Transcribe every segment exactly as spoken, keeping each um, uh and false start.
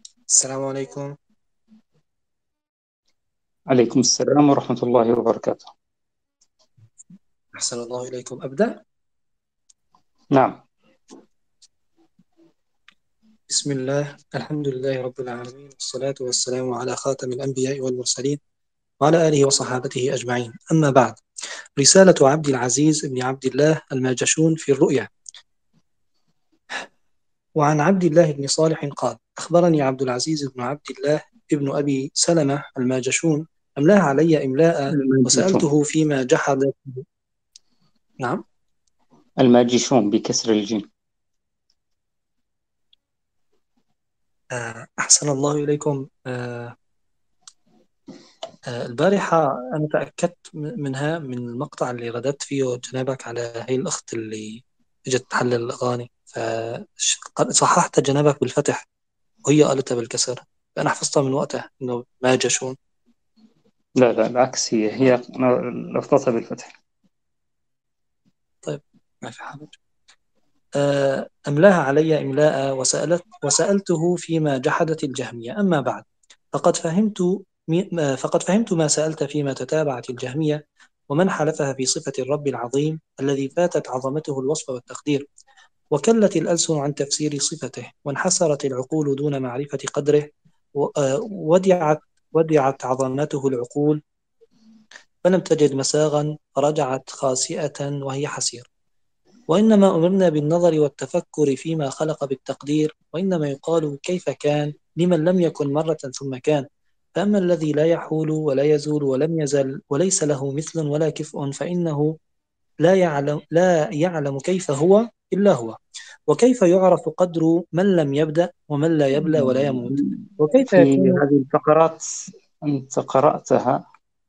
السلام عليكم. عليكم السلام ورحمة الله وبركاته. أحسن الله إليكم. أبدأ. نعم. بسم الله، الحمد لله رب العالمين، والصلاة والسلام على خاتم الأنبياء والمرسلين وعلى آله وصحابته أجمعين، أما بعد. رسالة عبد العزيز بن عبد الله الماجشون في الرؤيا. وعن عبد الله بن صالح قال: أخبرني عبد العزيز بن عبد الله ابن أبي سلمة الماجشون، أملاها علي إملاء الماجشون. وسألته فيما جحد. نعم. الماجشون بكسر الجيم. آه، أحسن الله إليكم. آه، آه، البارحة أنا تأكدت م- منها من المقطع اللي رددت فيه جنابك على هي الأخت اللي اجت تحلل الأغاني، فصححت جنابك بالفتح وهي قالتها بالكسر، فأنا حفظتها من وقتها إنه ما جشون. لا لا، العكس، هي هي لفظتها بالفتح. طيب، ما في حرج. آه، أملاها علي إملاء وسألت وسألته فيما جحدت الجهمية. أما بعد، فقد فهمت مي- ما- فقد فهمت ما سألت فيما تتابعت الجهمية ومن حلفها في صفة الرب العظيم الذي فاتت عظمته الوصف والتقدير، وكلت الألسن عن تفسير صفته، وانحسرت العقول دون معرفة قدره، و- آه، ودعت ودعت عظمته العقول فلم تجد مساغا فرجعت خاسئة وهي حسير. وإنما أمرنا بالنظر والتفكر فيما خلق بالتقدير، وإنما يقال كيف كان لمن لم يكن مرة ثم كان. فأما الذي لا يحول ولا يزول ولم يزل وليس له مثل ولا كفء فإنه لا يعلم لا يعلم كيف هو إلا هو. وكيف يعرف قدر من لم يبدأ ومن لا يبلى ولا يموت؟ وكيف في يكون. هذه الفقرات أنت قرأتها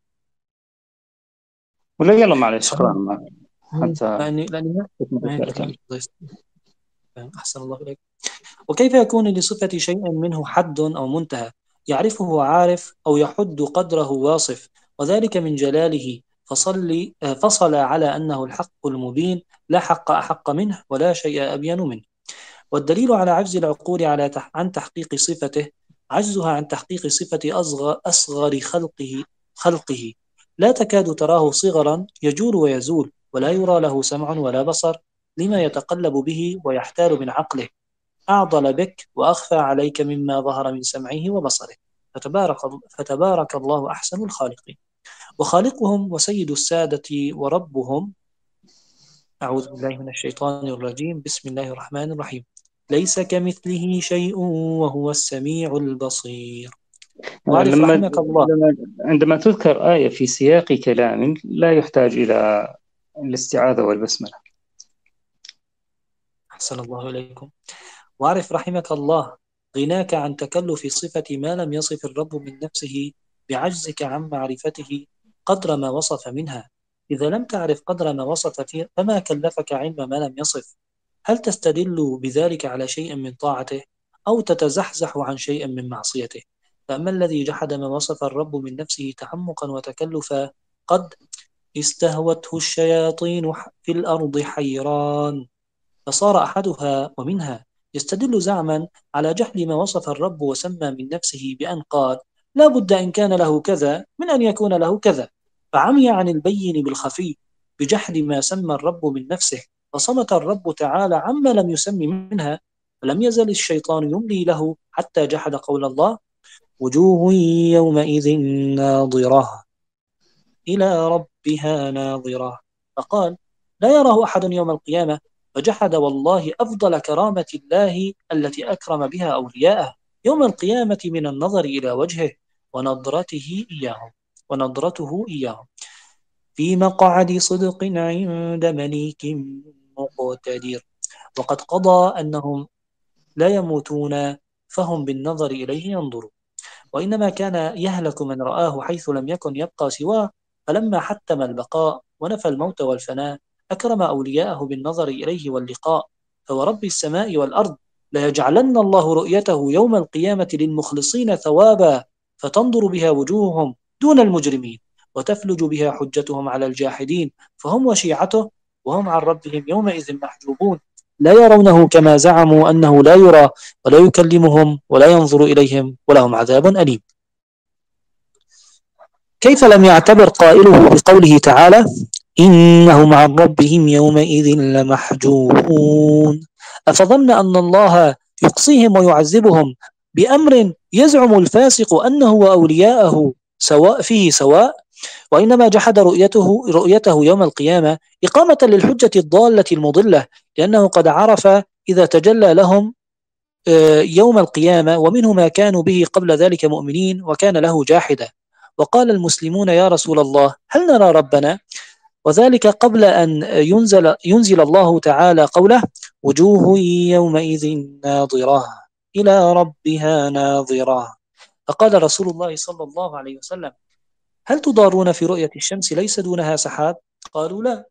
ولا؟ يلا معلش صحيح. اقرأ ما- مم. حتى لأني لأني ما تكمل ما الفائدة هيك كاملة. الله يستر. أحسن الله إليك. وكيف يكون لصفة شيء منه حد أو منتهى يعرفه عارف أو يحد قدره واصف، وذلك من جلاله، فصل فصل على أنه الحق المبين، لا حق أحق منه ولا شيء أبين منه. والدليل على عجز العقول على تح عن تحقيق صفته عجزها عن تحقيق صفة أصغر, أصغر خلقه خلقه لا تكاد تراه صغرا يجول ويزول، ولا يرى له سمع ولا بصر، لما يتقلب به ويحتال من عقله، أعضل بك وأخفى عليك مما ظهر من سمعه وبصره. فتبارك, فتبارك الله أحسن الخالقين. وخالقهم وسيد السادة وربهم. أعوذ بالله من الشيطان الرجيم. بسم الله الرحمن الرحيم. ليس كمثله شيء وهو السميع البصير. واعرف لما رحمك الله. لما عندما تذكر آية في سياق كلام لا يحتاج إلى الاستعاذة والبسملة. أحسن الله إليكم. واعرف رحمك الله غناك عن تكلف صفة ما لم يصف الرب من نفسه، بعجزك عن معرفته قدر ما وصف منها. إذا لم تعرف قدر ما وصف فيه فما كلفك علم ما لم يصف؟ هل تستدل بذلك على شيء من طاعته أو تتزحزح عن شيء من معصيته؟ فأما الذي جحد ما وصف الرب من نفسه تعمقا وتكلفا، قد استهوته الشياطين في الأرض حيران، فصار أحدها ومنها يستدل زعما على جهل ما وصف الرب وسمى من نفسه بأن قال: لا بد إن كان له كذا من أن يكون له كذا، فعمي عن البين بالخفي بجحد ما سمى الرب من نفسه، فصمت الرب تعالى عما لم يسم منها. فلم يزل الشيطان يملي له حتى جحد قول الله: وجوه يومئذ ناظرة إلى ربها ناظرة. فقال: لا يراه أحد يوم القيامة، فجحد والله أفضل كرامة الله التي أكرم بها أولياءه يوم القيامة من النظر إلى وجهه ونظرته إياهم ونظرته إياهم في مقعد صدق عند مليك مقتدر. وقد قضى أنهم لا يموتون، فهم بالنظر إليه ينظرون، وإنما كان يهلك من رآه حيث لم يكن يبقى سواه. فلما حتم البقاء ونفى الموت والفناء أكرم أولياءه بالنظر إليه واللقاء. فورب السماء والأرض ليجعلن الله رؤيته يوم القيامة للمخلصين ثوابا، فتنظر بها وجوههم دون المجرمين، وتفلج بها حجتهم على الجاحدين، فهم وشيعته وهم عن ربهم يومئذ محجوبون. لا يرونه كما زعموا أنه لا يرى ولا يكلمهم ولا ينظر إليهم ولهم عذاب أليم. كيف لم يعتبر قائله بقوله تعالى إنهم عن ربهم يومئذ لمحجوبون؟ أفظن أن الله يقصيهم ويعذبهم بأمر يزعم الفاسق أنه وأولياءه سواء فيه سواء، وإنما جحد رؤيته رؤيته يوم القيامة إقامة للحجة الضالة المضلة، لأنه قد عرف إذا تجلى لهم يوم القيامة ومنه ما كانوا به قبل ذلك مؤمنين وكان له جاحدا. وقال المسلمون يا رسول الله هل نرى ربنا؟ وذلك قبل أن ينزل, ينزل الله تعالى قوله وجوه يومئذ ناظرة إلى ربها ناظرة. فقال رسول الله صلى الله عليه وسلم هل تضارون في رؤية الشمس ليس دونها سحاب؟ قالوا لا.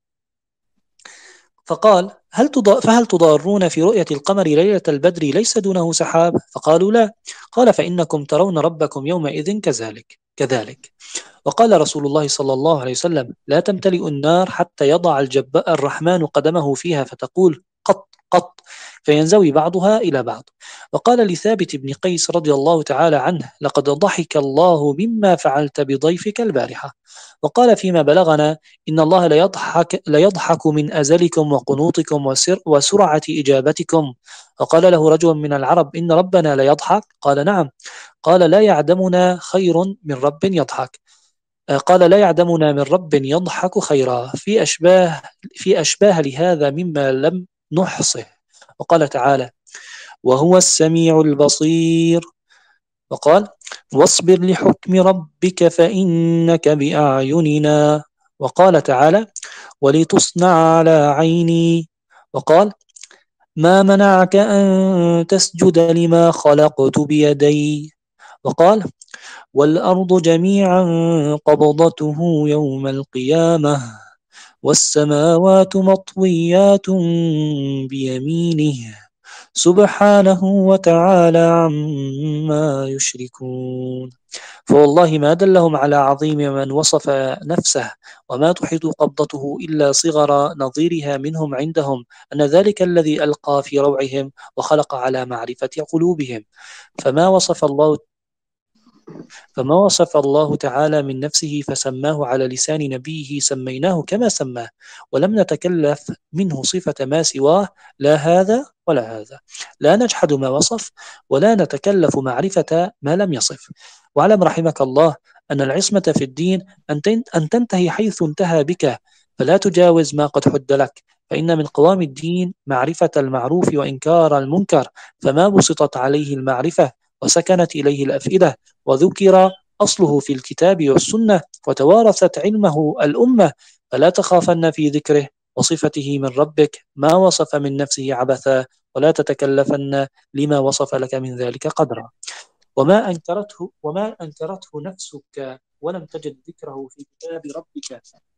فقال هل تضا... فهل تضارون في رؤية القمر ليلة البدر ليس دونه سحاب؟ فقالوا لا. قال فإنكم ترون ربكم يومئذ كذلك كذلك. وقال رسول الله صلى الله عليه وسلم لا تمتلئ النار حتى يضع الجباء الرحمن قدمه فيها فتقول قط قط فينزوي بعضها إلى بعض. وقال لثابت بن قيس رضي الله تعالى عنه لقد ضحك الله مما فعلت بضيفك البارحة. وقال فيما بلغنا إن الله ليضحك, ليضحك من أزلكم وقنوطكم وسر وسرعة إجابتكم. وقال له رجل من العرب إن ربنا ليضحك؟ قال نعم. قال لا يعدمنا خير من رب يضحك. قال لا يعدمنا من رب يضحك خيرا، في أشباه, في أشباه لهذا مما لم نحصه. وقال تعالى وهو السميع البصير. وقال واصبر لحكم ربك فإنك بأعيننا. وقال تعالى ولتصنع على عيني. وقال ما منعك أن تسجد لما خلقت بيدي. وقال والأرض جميعا قبضته يوم القيامة والسماوات مطويات بيمينه سبحانه وتعالى عما يشركون. فوالله ما دلهم على عظيم من وصف نفسه وما تحيط قبضته إلا صغر نظيرها منهم عندهم أن ذلك الذي ألقى في روعهم وخلق على معرفة قلوبهم. فما وصف الله فما وصف الله تعالى من نفسه فسماه على لسان نبيه سميناه كما سماه، ولم نتكلف منه صفة ما سواه لا هذا ولا هذا. لا نجحد ما وصف ولا نتكلف معرفة ما لم يصف. واعلم رحمك الله أن العصمة في الدين أن تنتهي حيث انتهى بك، فلا تجاوز ما قد حد لك، فإن من قوام الدين معرفة المعروف وإنكار المنكر، فما بسطت عليه المعرفة وسكنت إليه الأفئدة وذكر أصله في الكتاب والسنة وتوارثت علمه الأمة، فلا تخافن في ذكره وصفته من ربك ما وصف من نفسه عبثا، ولا تتكلفن لما وصف لك من ذلك قدرا. وما أنكرته, وما أنكرته نفسك ولم تجد ذكره في كتاب ربك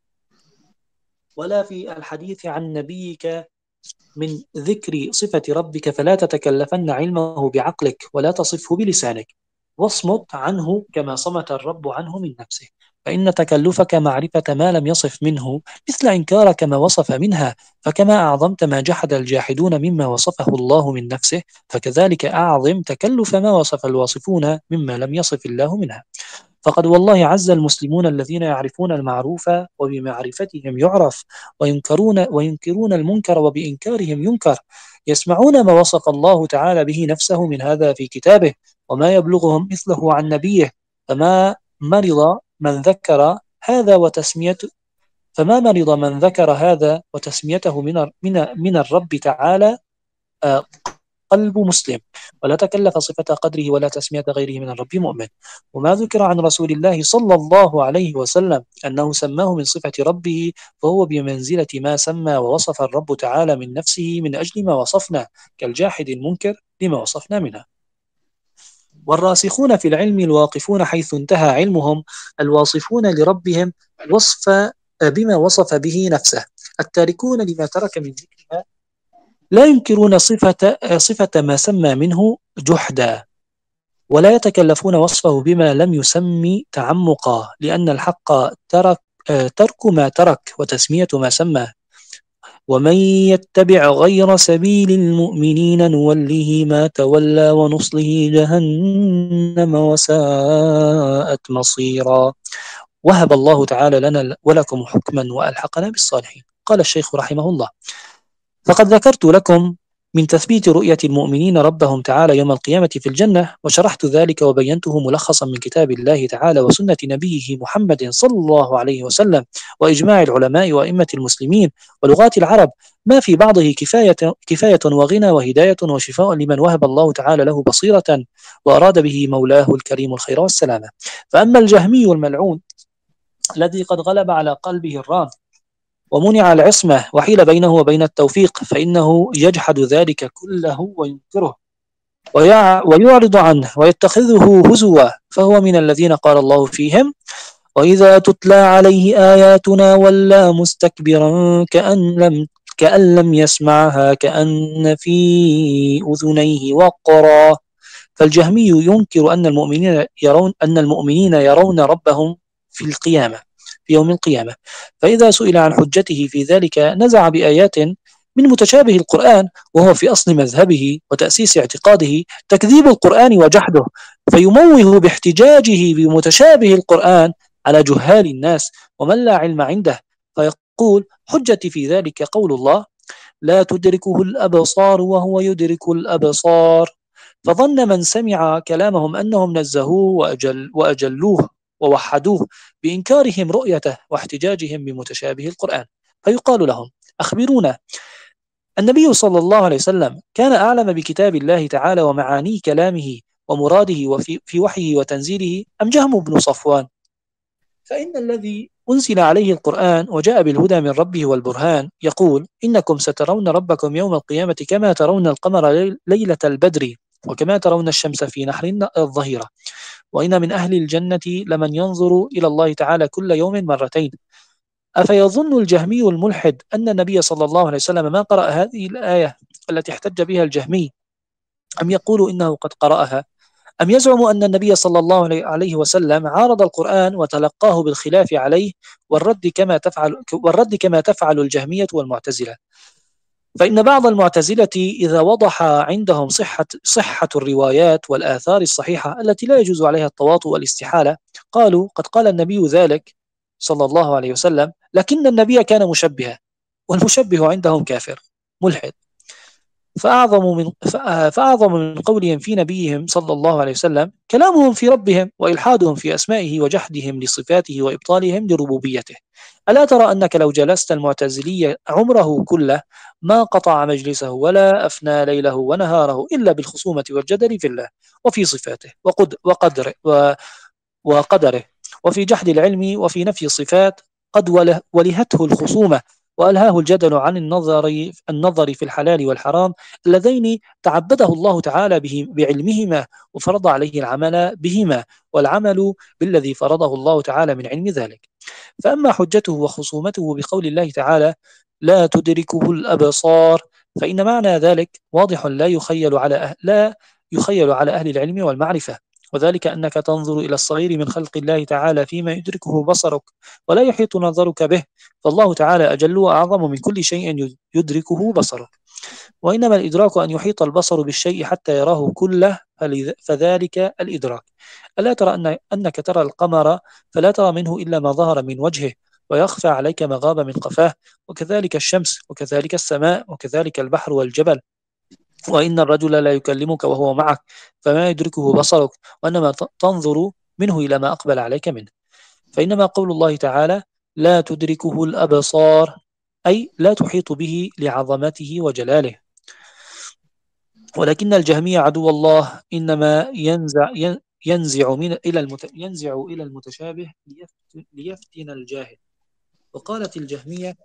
ولا في الحديث عن نبيك من ذكر صفة ربك، فلا تتكلفن علمه بعقلك ولا تصفه بلسانك، واصمت عنه كما صمت الرب عنه من نفسه. فإن تكلفك معرفة ما لم يصف منه مثل إنكارك ما وصف منها، فكما أعظمت ما جحد الجاحدون مما وصفه الله من نفسه، فكذلك أعظم تكلف ما وصف الواصفون مما لم يصف الله منها. فقد والله عز المسلمون الذين يعرفون المعروف وبمعرفتهم يعرف، وينكرون, وينكرون المنكر وبإنكارهم ينكر، يسمعون ما وصف الله تعالى به نفسه من هذا في كتابه وما يبلغهم مثله عن نبيه، فما مرض من ذكر هذا وتسميته فما مرض من ذكر هذا وتسميته من من من الرب تعالى قلب مسلم، ولا تكلف صفة قدره ولا تسمية غيره من الرب مؤمن. وما ذكر عن رسول الله صلى الله عليه وسلم أنه سماه من صفة ربه فهو بمنزلة ما سمى ووصف الرب تعالى من نفسه من أجل ما وصفنا، كالجاحد المنكر لما وصفنا منه. والراسخون في العلم الواقفون حيث انتهى علمهم الواصفون لربهم وصف بما وصف به نفسه، التاركون لما ترك من ذكرها، لا ينكرون صفة, صفة ما سمى منه جحدا، ولا يتكلفون وصفه بما لم يسمي تعمقا، لأن الحق ترك, ترك ما ترك وتسمية ما سمى، ومن يتبع غير سبيل المؤمنين نوله ما تولى ونصله جهنم وساءت مصيرا. وهب الله تعالى لنا ولكم حكما وألحقنا بالصالحين. قال الشيخ رحمه الله: فقد ذكرت لكم من تثبيت رؤية المؤمنين ربهم تعالى يوم القيامة في الجنة، وشرحت ذلك وبينته ملخصا من كتاب الله تعالى وسنة نبيه محمد صلى الله عليه وسلم وإجماع العلماء وأئمة المسلمين ولغات العرب، ما في بعضه كفاية, كفاية وغنى وهداية وشفاء لمن وهب الله تعالى له بصيرة وأراد به مولاه الكريم الخير والسلامة. فأما الجهمي الملعون الذي قد غلب على قلبه الران ومنع العصمة وحيل بينه وبين التوفيق، فإنه يجحد ذلك كله وينكره ويعرض عنه ويتخذه هزوا، فهو من الذين قال الله فيهم: وإذا تتلى عليه آياتنا ولى مستكبرا كأن لم كأن لم يسمعها كأن في أذنيه وقرا. فالجهمي ينكر أن المؤمنين يرون أن المؤمنين يرون ربهم في القيامة في يوم القيامة، فإذا سئل عن حجته في ذلك نزع بآيات من متشابه القرآن، وهو في أصل مذهبه وتأسيس اعتقاده تكذيب القرآن وجحده، فيموه باحتجاجه بمتشابه القرآن على جهال الناس ومن لا علم عنده، فيقول: حجتي في ذلك قول الله: لا تدركه الأبصار وهو يدرك الأبصار. فظن من سمع كلامهم أنهم نزهوه وأجل وأجلوه ووحدوه بإنكارهم رؤيته واحتجاجهم بمتشابه القرآن، فيقال لهم: أخبرونا، النبي صلى الله عليه وسلم كان أعلم بكتاب الله تعالى ومعاني كلامه ومراده وفي في وحيه وتنزيله أم جهم بن صفوان؟ فإن الذي أنزل عليه القرآن وجاء بالهدى من ربه والبرهان يقول: إنكم سترون ربكم يوم القيامة كما ترون القمر ليلة البدر وكما ترون الشمس في نحر الظهيرة، وإن من أهل الجنة لمن ينظر إلى الله تعالى كل يوم مرتين. أفيظن الجهمي الملحد أن النبي صلى الله عليه وسلم ما قرأ هذه الآية التي احتج بها الجهمي، أم يقول إنه قد قرأها، أم يزعم أن النبي صلى الله عليه وسلم عارض القرآن وتلقاه بالخلاف عليه والرد كما تفعل والرد كما تفعل الجهمية والمعتزلة؟ فإن بعض المعتزلة إذا وضح عندهم صحة صحة الروايات والآثار الصحيحة التي لا يجوز عليها التواطؤ والاستحالة، قالوا: قد قال النبي ذلك صلى الله عليه وسلم، لكن النبي كان مشبها، والمشبه عندهم كافر ملحد. فأعظم من فأعظم من قولهم في نبيهم صلى الله عليه وسلم كلامهم في ربهم وإلحادهم في أسمائه وجحدهم لصفاته وإبطالهم لربوبيته. ألا ترى أنك لو جلست المعتزلي عمره كله ما قطع مجلسه ولا أفنى ليله ونهاره إلا بالخصومة والجدل في الله وفي صفاته وقد وقدره وقدره وفي جحد العلم وفي نفي الصفات، قد ولهته الخصومة وألهاه الجدل عن النظر النظر في الحلال والحرام اللذين تعبده الله تعالى به بعلمهما وفرض عليه العمل بهما والعمل بالذي فرضه الله تعالى من علم ذلك. فأما حجته وخصومته بقول الله تعالى: لا تدركه الأبصار، فإن معنى ذلك واضح لا يخيل على أهل لا يخيل على أهل العلم والمعرفة، وذلك أنك تنظر إلى الصغير من خلق الله تعالى فيما يدركه بصرك ولا يحيط نظرك به، فالله تعالى أجل وأعظم من كل شيء يدركه بصرك، وإنما الإدراك أن يحيط البصر بالشيء حتى يراه كله، فذلك الإدراك. ألا ترى أن أنك ترى القمر فلا ترى منه إلا ما ظهر من وجهه ويخفى عليك ما غاب من قفاه، وكذلك الشمس وكذلك السماء وكذلك البحر والجبل، وإن الرجل لا يكلمك وهو معك فما يدركه بصرك، وإنما تنظر منه إلى ما أقبل عليك منه. فإنما قول الله تعالى: لا تدركه الأبصار، أي لا تحيط به لعظمته وجلاله. ولكن الجهمية عدو الله إنما ينزع ينزع من إلى ينزع إلى المتشابه ليفتن الجاهل. وقالت الجهمية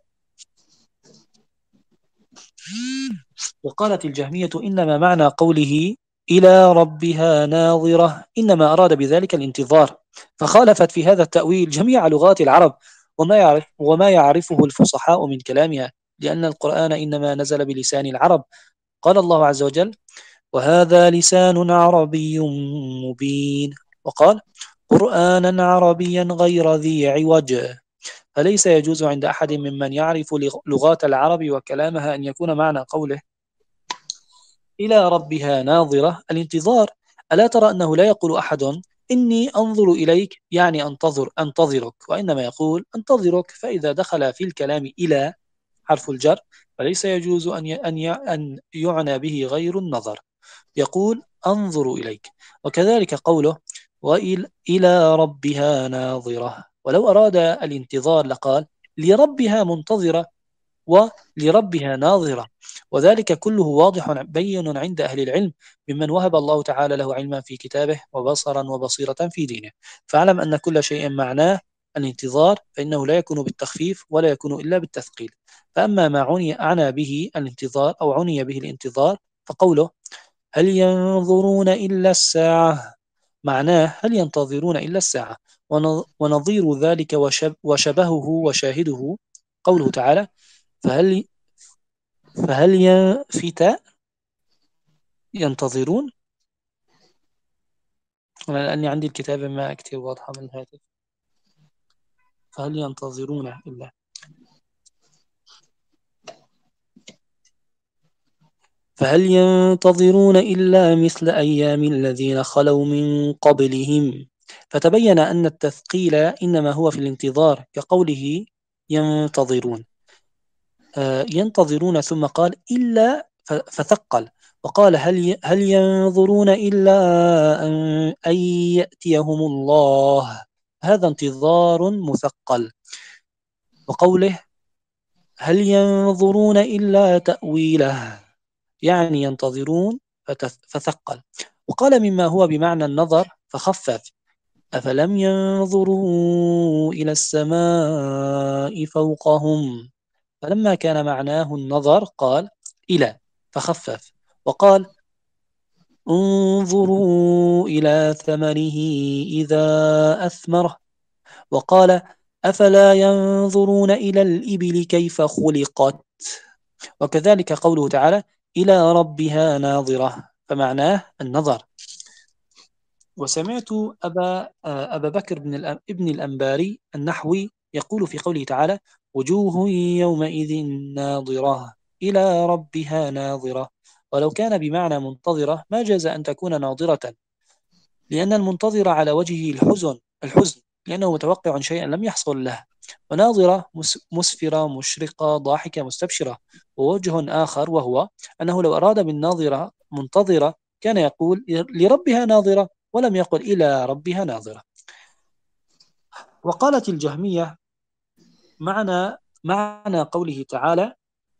وقالت الجهمية إنما معنى قوله إلى ربها ناظرة إنما أراد بذلك الانتظار، فخالفت في هذا التأويل جميع لغات العرب وما يعرف وما يعرفه الفصحاء من كلامها، لأن القرآن إنما نزل بلسان العرب. قال الله عز وجل: وهذا لسان عربي مبين، وقال: قرآنا عربيا غير ذي عوج. فليس يجوز عند أحد ممن يعرف لغات العرب وكلامها أن يكون معنى قوله إلى ربها ناظرة الانتظار. ألا ترى أنه لا يقول أحد إني أنظر إليك يعني أنتظر أنتظرك، وإنما يقول أنتظرك. فإذا دخل في الكلام إلى حرف الجر فليس يجوز أن أن يعنى به غير النظر، يقول أنظر إليك. وكذلك قوله وإلى ربها ناظرة، ولو أراد الانتظار لقال لربها منتظرة ولربها ناظرة، وذلك كله واضح بين عند أهل العلم ممن وهب الله تعالى له علما في كتابه وبصرا وبصيرة في دينه. فاعلم أن كل شيء معناه الانتظار فإنه لا يكون بالتخفيف ولا يكون إلا بالتثقيل. فأما ما عني أعنى به الانتظار أو عني به الانتظار فقوله هل ينظرون إلا الساعة، معناه هل ينتظرون إلا الساعة. ونظير ذلك وشبهه وشاهده قوله تعالى فهل فهل في تاء ينتظرون. أنا لأني عندي الكتابة ما كتير واضحة من الهاتف. فهل ينتظرون إلا فهل ينتظرون إلا مثل أيام الذين خلوا من قبلهم. فتبين أن التثقيل إنما هو في الانتظار كقوله ينتظرون آه ينتظرون ثم قال إلا فثقل وقال هل هل ينظرون إلا أن, أن يأتيهم الله، هذا انتظار مثقل. وقوله هل ينظرون إلا تأويله يعني ينتظرون فثقل. وقال مما هو بمعنى النظر فخفف أفلم ينظروا إلى السماء فوقهم، فلما كان معناه النظر قال إلى فخفف. وقال انظروا إلى ثمره إذا أثمر، وقال أفلا ينظرون إلى الإبل كيف خلقت. وكذلك قوله تعالى إلى ربها ناظرة فمعناه النظر. وسمعت أبا, أبا بكر بن ابن الأنباري النحوي يقول في قوله تعالى وجوه يومئذ ناظرة إلى ربها ناظرة، ولو كان بمعنى منتظرة ما جاز أن تكون ناظرة، لأن المنتظر على وجهه الحزن الحزن لأنه متوقع شيئا لم يحصل له، وناظرة مسفرة مشرقة ضاحكة مستبشرة. ووجه آخر وهو أنه لو أراد بالناظرة منتظرة كان يقول لربها ناظرة ولم يقل إلى ربها ناظرة. وقالت الجهمية معنى معنى قوله تعالى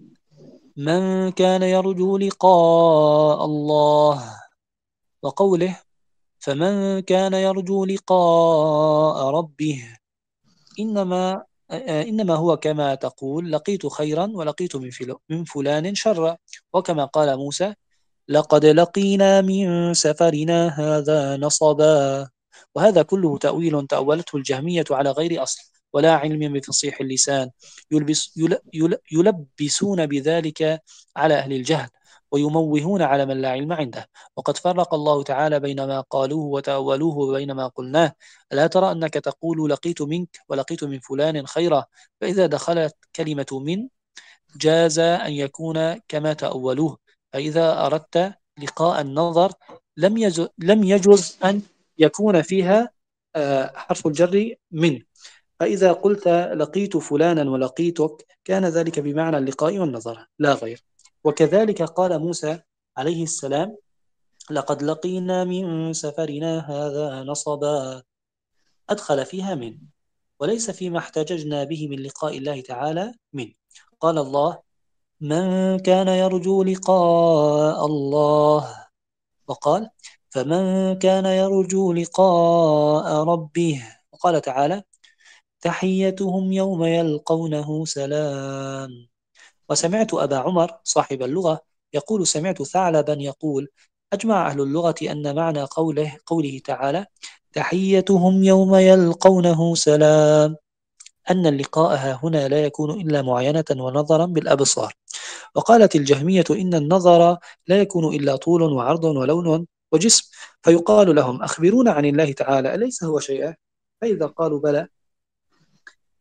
من كان يرجو لقاء الله، وقوله فمن كان يرجو لقاء ربه إنما إنما هو كما تقول لقيت خيرا ولقيت من فلان شرا، وكما قال موسى لقد لقينا من سفرنا هذا نصبا. وهذا كله تأويل تأولته الجهمية على غير أصل ولا علم بفصيح اللسان، يلبس يل يلبسون بذلك على أهل الجهل ويموهون على من لا علم عنده. وقد فرق الله تعالى بين ما قالوه وتأولوه وبين ما قلناه. ألا ترى أنك تقول لقيت منك ولقيت من فلان خيرا، فإذا دخلت كلمة من جاز أن يكون كما تأولوه، فإذا أردت لقاء النظر لم يجز, لم يجز أن يكون فيها حرف الجر من، فإذا قلت لقيت فلانا ولقيتك كان ذلك بمعنى اللقاء والنظر لا غير. وكذلك قال موسى عليه السلام لقد لقينا من سفرنا هذا نصبا، أدخل فيها من، وليس فيما احتججنا به من لقاء الله تعالى من. قال الله من كان يرجو لقاء الله، وقال فمن كان يرجو لقاء ربه، وقال تعالى تحيتهم يوم يلقونه سلام. وسمعت أبا عمر صاحب اللغة يقول سمعت ثعلبا يقول أجمع أهل اللغة أن معنى قوله, قوله تعالى تحيتهم يوم يلقونه سلام أن اللقاء هنا لا يكون إلا معاينة ونظرا بالأبصار. وقالت الجهمية إن النظر لا يكون إلا طول وعرض ولون وجسم، فيقال لهم أخبرونا عن الله تعالى أليس هو شيئا؟ فإذا قالوا بلى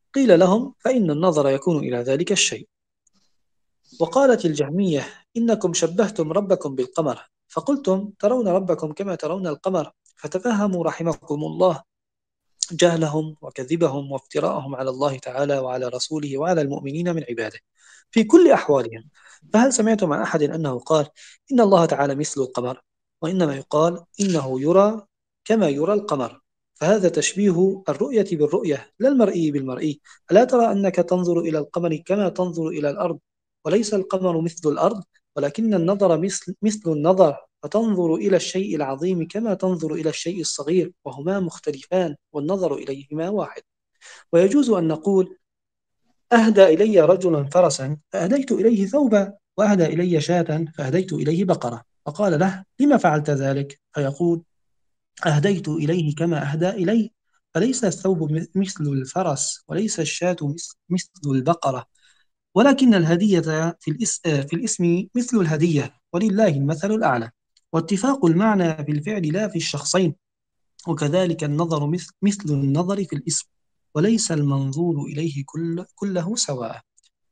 قيل لهم: فإن النظر يكون إلى ذلك الشيء. وقالت الجهمية: إنكم شبهتم ربكم بالقمر، فقلتم ترون ربكم كما ترون القمر، فتفهموا رحمكم الله جهلهم وكذبهم وافتراءهم على الله تعالى وعلى رسوله وعلى المؤمنين من عباده في كل أحوالهم. فهل سمعتم عن أحد أنه قال إن الله تعالى مثل القمر؟ وإنما يقال إنه يرى كما يرى القمر. فهذا تشبيه الرؤية بالرؤية لا المرئي بالمرئي. ألا ترى أنك تنظر إلى القمر كما تنظر إلى الأرض، وليس القمر مثل الأرض، ولكن النظر مثل, مثل النظر، فتنظر إلى الشيء العظيم كما تنظر إلى الشيء الصغير، وهما مختلفان والنظر إليهما واحد. ويجوز أن نقول: أهدى إلي رجل فرسا فأهديت إليه ثوبا، وأهدى إلي شاة فأهديت إليه بقرة، فقال له: لما فعلت ذلك؟ فيقول: أهديت إليه كما أهدى إلي، فليس الثوب مثل الفرس، وليس الشاة مثل البقرة، ولكن الهدية في الاسم, في الاسم مثل الهدية، ولله المثل الأعلى. واتفاق المعنى في الفعل لا في الشخصين. وكذلك النظر مثل, مثل النظر في الاسم، وليس المنظور إليه كل كله سواء.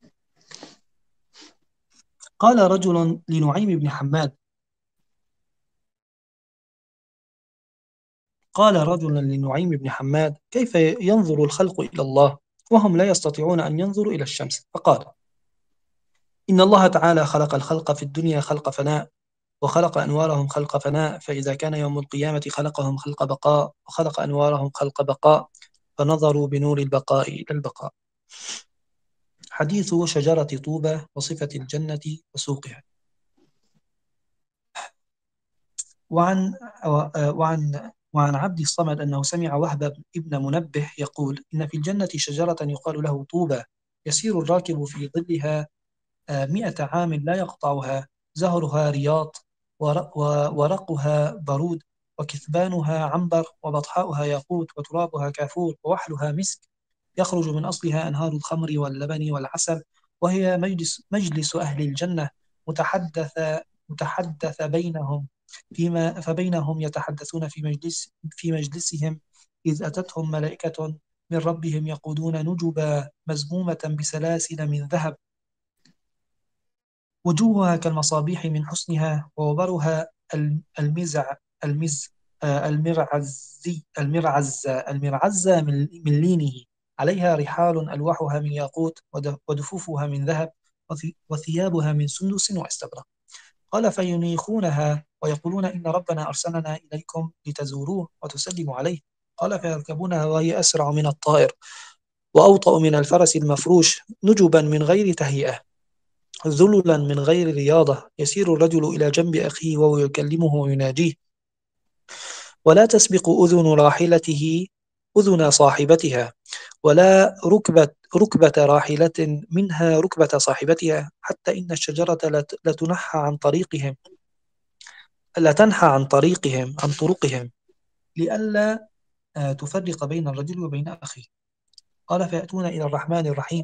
قال رجل لنعيم بن حماد قال رجل لنعيم بن حماد: كيف ينظر الخلق إلى الله وهم لا يستطيعون أن ينظروا إلى الشمس؟ فقال: إن الله تعالى خلق الخلق في الدنيا خلق فناء، وخلق أنوارهم خلق فناء، فإذا كان يوم القيامة خلقهم خلق بقاء، وخلق أنوارهم خلق بقاء، فنظروا بنور البقاء إلى البقاء. حديث شجرة طوبى وصفة الجنة وسوقها. وعن وعن وعن عبد الصمد أنه سمع وهب ابن منبه يقول: إن في الجنة شجرة يقال له طوبى، يسير الراكب في ظلها مئة عام لا يقطعها، زهرها رياض، ورقها برود، وكثبانها عنبر، وبطحاؤها ياقوت، وترابها كافور، ووحلها مسك، يخرج من أصلها أنهار الخمر واللبن والعسل، وهي مجلس, مجلس أهل الجنة، متحدث متحدث بينهم فيما فبينهم يتحدثون في مجلس في مجلسهم، إذ أتتهم ملائكة من ربهم يقودون نجبا مزمومة بسلاسل من ذهب، وجوهها كالمصابيح من حسنها، ووبرها المزع المز المرعزي المرعز المرعز من من لينه، عليها رحال ألواحها من ياقوت، ودفوفها من ذهب، وثيابها من سندس واستبرق. قال: فينيخونها ويقولون: إن ربنا أرسلنا إليكم لتزوروه وتسلموا عليه. قال: فيركبونها وهي أسرع من الطائر، وأوطأ من الفرس المفروش، نجبا من غير تهيئة، ذللا من غير رياضة، يسير الرجل إلى جنب أخيه وهو يكلمه ويناجيه، ولا تسبق أذن راحلته أذن صاحبتها، ولا ركبة, ركبة راحلة منها ركبة صاحبتها، حتى إن الشجرة لتنحى عن طريقهم لتنحى عن طريقهم عن طرقهم لئلا تفرق بين الرجل وبين أخيه. قال: فيأتون إلى الرحمن الرحيم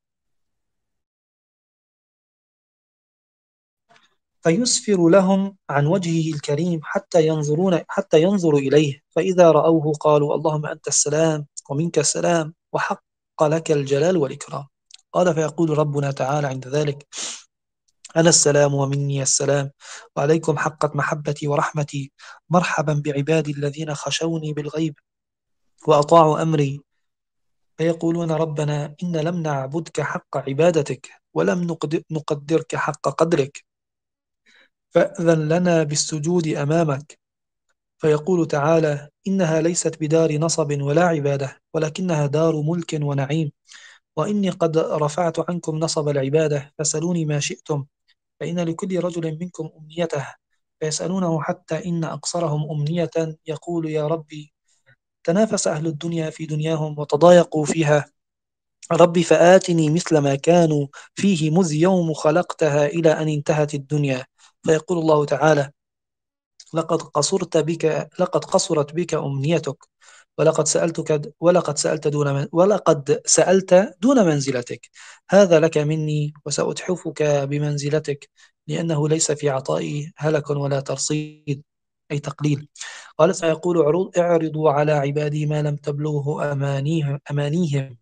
فيسفر لهم عن وجهه الكريم حتى ينظرون حتى ينظروا إليه، فإذا رأوه قالوا: اللهم أنت السلام ومنك السلام، وحق لك الجلال والإكرام. قال: فيقول ربنا تعالى عند ذلك: أنا السلام ومني السلام، وعليكم حقت محبتي ورحمتي، مرحبا بعبادي الذين خشوني بالغيب وأطاعوا أمري. فيقولون: ربنا إن لم نعبدك حق عبادتك، ولم نقدرك حق قدرك، فأذن لنا بالسجود أمامك. فيقول تعالى: إنها ليست بدار نصب ولا عبادة، ولكنها دار ملك ونعيم، وإني قد رفعت عنكم نصب العبادة، فسألوني ما شئتم، فإن لكل رجل منكم أمنيته، فيسألونه حتى إن أقصرهم أمنية يقول: يا ربي تنافس أهل الدنيا في دنياهم وتضايقوا فيها، ربي فآتني مثل ما كانوا فيه مذ يوم خلقتها إلى أن انتهت الدنيا. فيقول الله تعالى: لقد قصرت بك لقد قصرت بك أمنيتك، ولقد سألتك ولقد سألت دون من ولقد سألت دون منزلتك، هذا لك مني، وسأتحفك بمنزلتك، لأنه ليس في عطائي هلك ولا ترصيد، أي تقليل. قال: سيقول: اعرضوا على عبادي ما لم تبلغه أمانيهم, أمانيهم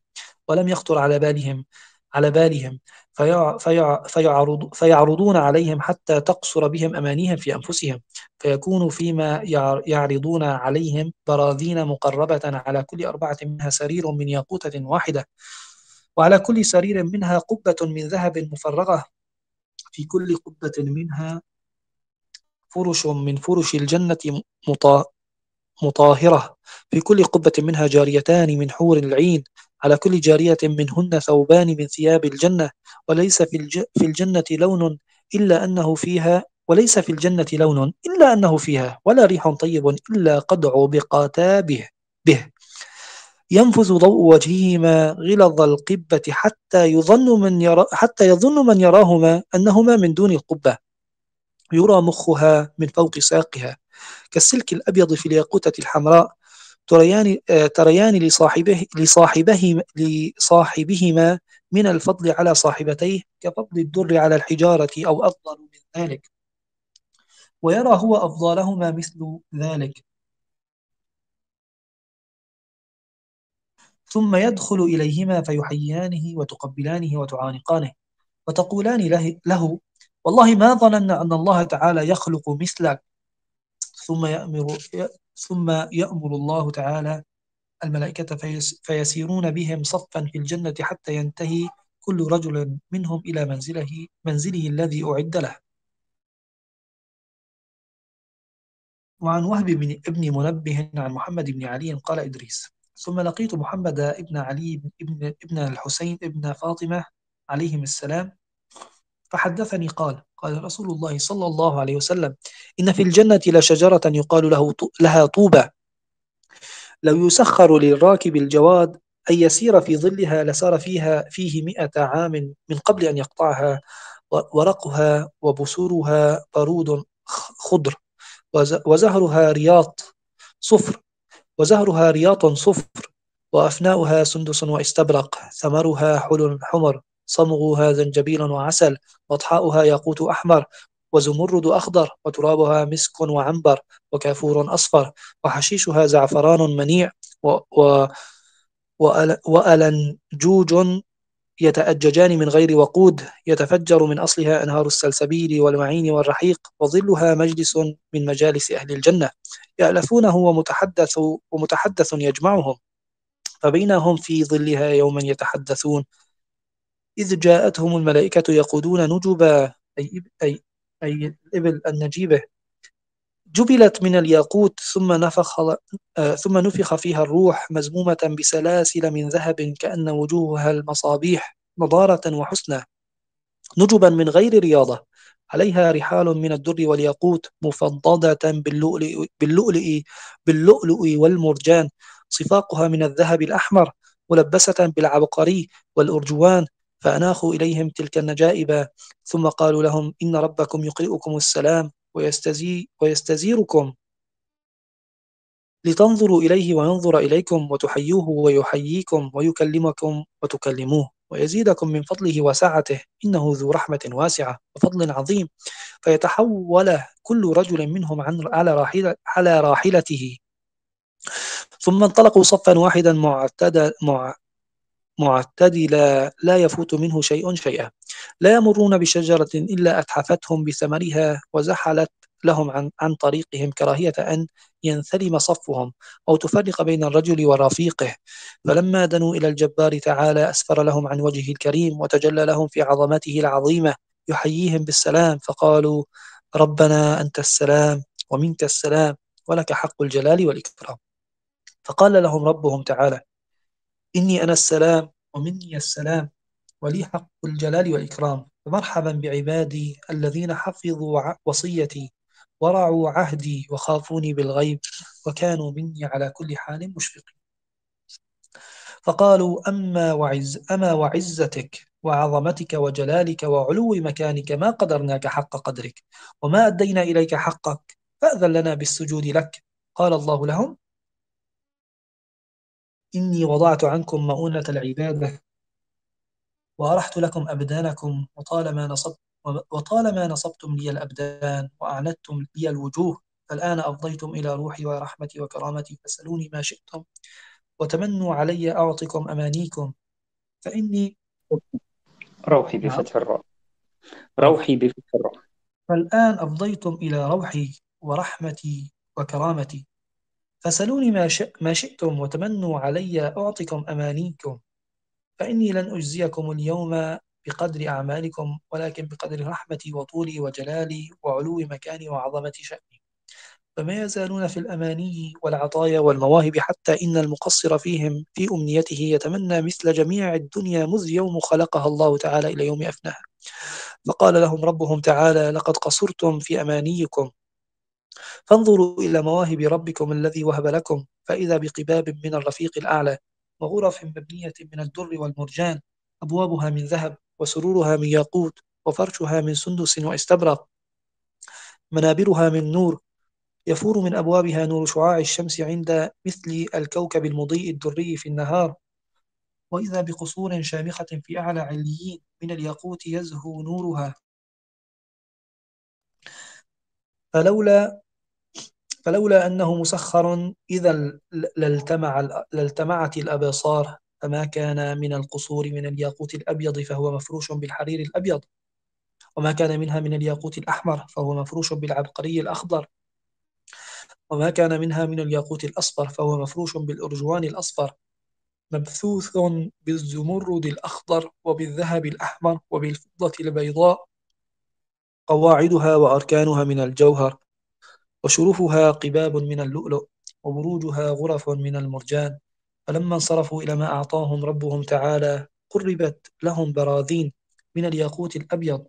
ولم يخطر على بالهم على بالهم فيع فيع فيعرض فيعرضون عليهم حتى تقصر بهم أمانيهم في أنفسهم، فيكون فيما يع- يعرضون عليهم براذين مقربة، على كل أربعة منها سرير من ياقوتة واحدة، وعلى كل سرير منها قبة من ذهب مفرغة، في كل قبة منها فرش من فرش الجنة مطا- مطاهرة، في كل قبة منها جاريتان من حور العين، على كل جارية منهن ثوبان من ثياب الجنة، وليس في الج في الجنة لون إلا أنه فيها وليس في الجنة لون إلا أنه فيها، ولا ريح طيب إلا قد عبقتا به به ينفذ ضوء وجههما غلظ القبة، حتى يظن من يرى حتى يظن من يراهما أنهما من دون القبة، يرى مخها من فوق ساقها، كالسلك الأبيض في الياقوتة الحمراء، تريان آه، تريان لصاحبه لصاحبه لصاحبهما من الفضل على صاحبتيه كفضل الدر على الحجارة أو أفضل من ذلك، ويرى هو أفضالهما مثل ذلك، ثم يدخل إليهما فيحييانه وتقبلانه وتعانقانه، وتقولان له, له والله ما ظننا أن الله تعالى يخلق مثلك، ثم يأمر ثم يأمر الله تعالى الملائكة فيس فيسيرون بهم صفا في الجنة حتى ينتهي كل رجل منهم إلى منزله منزله الذي أعد له. وعن وهب بن ابن منبه عن محمد بن علي قال إدريس: ثم لقيت محمد ابن علي ابن, ابن الحسين ابن فاطمة عليهم السلام، فحدثني قال: قال رسول الله صلى الله عليه وسلم: إن في الجنة لشجرة يقال له لها طوبى، لو يسخر للراكب الجواد أن يسير في ظلها لسار فيها فيه مئة عام من قبل أن يقطعها، ورقها وبسورها برود خضر، وزهرها رياض صفر وزهرها رياض صفر وأفناؤها سندس واستبرق، ثمرها حل حمر، صمغها زنجبيل وعسل، وأضحاؤها ياقوت أحمر وزمرد أخضر، وترابها مسك وعنبر وكافور أصفر، وحشيشها زعفران منيع و و وألنجوج يتأججان من غير وقود، يتفجر من أصلها أنهار السلسبيل والمعين والرحيق، وظلها مجلس من مجالس أهل الجنة، يألفونه ومتحدث ومتحدث يجمعهم، فبينهم في ظلها يوما يتحدثون إذ جاءتهم الملائكة يقودون نجبا، أي, أي, أي الإبل النجيبة، جبلت من الياقوت، ثم نفخ آه ثم نفخ فيها الروح، مزمومة بسلاسل من ذهب كأن وجوهها المصابيح نضارة وحسنى، نجبا من غير رياضة، عليها رحال من الدر والياقوت، مفضدة باللؤلؤ باللؤلؤ باللؤلؤ والمرجان، صفاقها من الذهب الأحمر، ملبسة بالعبقري والأرجوان، فأناخوا إليهم تلك النجائب، ثم قالوا لهم: إن ربكم يقرئكم السلام ويستزي ويستزيركم لتنظروا إليه وينظر إليكم، وتحيوه ويحييكم، ويكلمكم وتكلموه، ويزيدكم من فضله وسعته، إنه ذو رحمة واسعة وفضل عظيم، فيتحول كل رجل منهم عن على راحلة على راحلته، ثم انطلقوا صفا واحدا معتدل مع معتدلا لا يفوت منه شيء شيئا، لا يمرون بشجرة إلا أتحفتهم بثمرها وزحلت لهم عن, عن طريقهم كراهية أن ينثلم صفهم أو تفرق بين الرجل ورفيقه، فلما دنوا إلى الجبار تعالى أسفر لهم عن وجهه الكريم وتجلى لهم في عظمته العظيمة يحييهم بالسلام، فقالوا: ربنا أنت السلام ومنك السلام ولك حق الجلال والإكرام، فقال لهم ربهم تعالى: إني أنا السلام ومني السلام ولي حق الجلال والإكرام، فمرحبا بعبادي الذين حفظوا وصيتي ورعوا عهدي وخافوني بالغيب وكانوا مني على كل حال مشفقين. فقالوا: أما وعز أما وعزتك وعظمتك وجلالك وعلو مكانك ما قدرناك حق قدرك وما أدينا إليك حقك، فأذن لنا بالسجود لك. قال الله لهم: إني وضعت عنكم مؤونة العبادة وأرحت لكم أبدانكم، وطالما نصبت وطالما نصبتم لي الأبدان وأعنتم لي الوجوه، فالآن أفضيتم إلى روحي ورحمتي وكرامتي، فسألوني ما شئتم وتمنوا علي أعطكم أمانيكم، فإني روحي نعم بفتح الراء. روحي روحي بفتح الراء. فالآن أفضيتم إلى روحي ورحمتي وكرامتي، فسلوني ما, ش... ما شئتم وتمنوا علي أعطكم أمانيكم، فإني لن أجزيكم اليوم بقدر أعمالكم، ولكن بقدر رحمتي وطولي وجلالي وعلو مكاني وعظمة شأني. فما يزالون في الأماني والعطايا والمواهب، حتى إن المقصر فيهم في أمنيته يتمنى مثل جميع الدنيا منذ يوم خلقها الله تعالى إلى يوم أفناها. فقال لهم ربهم تعالى: لقد قصرتم في أمانيكم، فانظروا إلى مواهب ربكم الذي وهب لكم، فإذا بقباب من الرفيق الأعلى، وغرف مبنية من الدر والمرجان، أبوابها من ذهب، وسرورها من ياقوت، وفرشها من سندس واستبرق، منابرها من نور، يفور من أبوابها نور شعاع الشمس عند مثل الكوكب المضيء الدري في النهار. وإذا بقصور شامخة في أعلى عليين من الياقوت يزهو نورها، فلولا فلولا أنه مسخر إذا لالتمع لالتمعت الأبصار. فما كان من القصور من الياقوت الأبيض فهو مفروش بالحرير الأبيض، وما كان منها من الياقوت الأحمر فهو مفروش بالعبقري الأخضر، وما كان منها من الياقوت الأصفر فهو مفروش بالأرجوان الأصفر، مبثوث بالزمرد الأخضر وبالذهب الأحمر وبالفضة البيضاء، قواعدها وأركانها من الجوهر، وشرفها قباب من اللؤلؤ، وبروجها غرف من المرجان. فلما انصرفوا إلى ما أعطاهم ربهم تعالى قربت لهم براذين من الياقوت الأبيض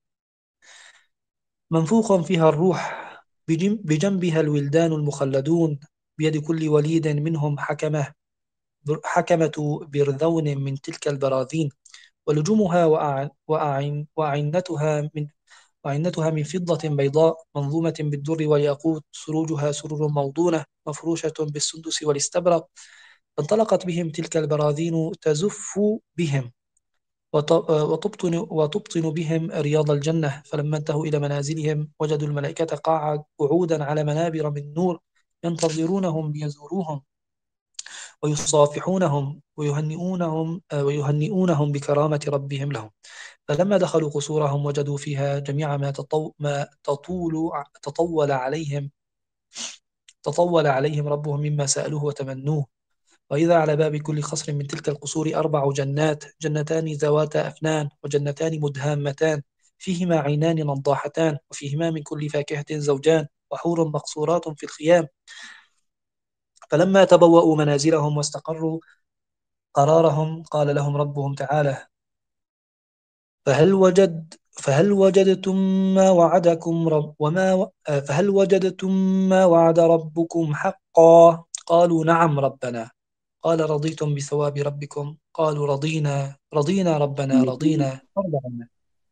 منفوخا فيها الروح، بجنبها الولدان المخلدون، بيد كل وليد منهم حكمة حكمة برذون من تلك البراذين، ولجومها وأعن وأعن وأعنتها من وعنتها من فضة بيضاء منظومة بالدر والياقوت، سروجها سرر موضونة مفروشة بالسندس والاستبرق. فانطلقت بهم تلك البراذين تزف بهم وتبطن, وتبطن بهم رياض الجنة. فلما انتهوا إلى منازلهم وجدوا الملائكة قاعد قعودا على منابر من نور ينتظرونهم ليزوروهم ويصافحونهم ويهنئونهم ويهنئونهم بكرامة ربهم لهم. فلما دخلوا قصورهم وجدوا فيها جميع ما, تطو ما تطول تطول عليهم تطول عليهم ربهم مما سألوه وتمنوه. وإذا على باب كل قصر من تلك القصور أربع جنات، جنتان ذواتا أفنان، وجنتان مدهامتان فيهما عينان نضاحتان، وفيهما من كل فاكهة زوجان، وحور مقصورات في الخيام. فلما تبوأوا منازلهم واستقروا قرارهم قال لهم ربهم تعالى: فهل وجد فهل وجدتم ما وعدكم رب وما فهل وجدتم ما وعد ربكم حقا؟ قالوا نعم ربنا. قال: رضيتم بثواب ربكم؟ قالوا رضينا رضينا ربنا رضينا وارض عنا.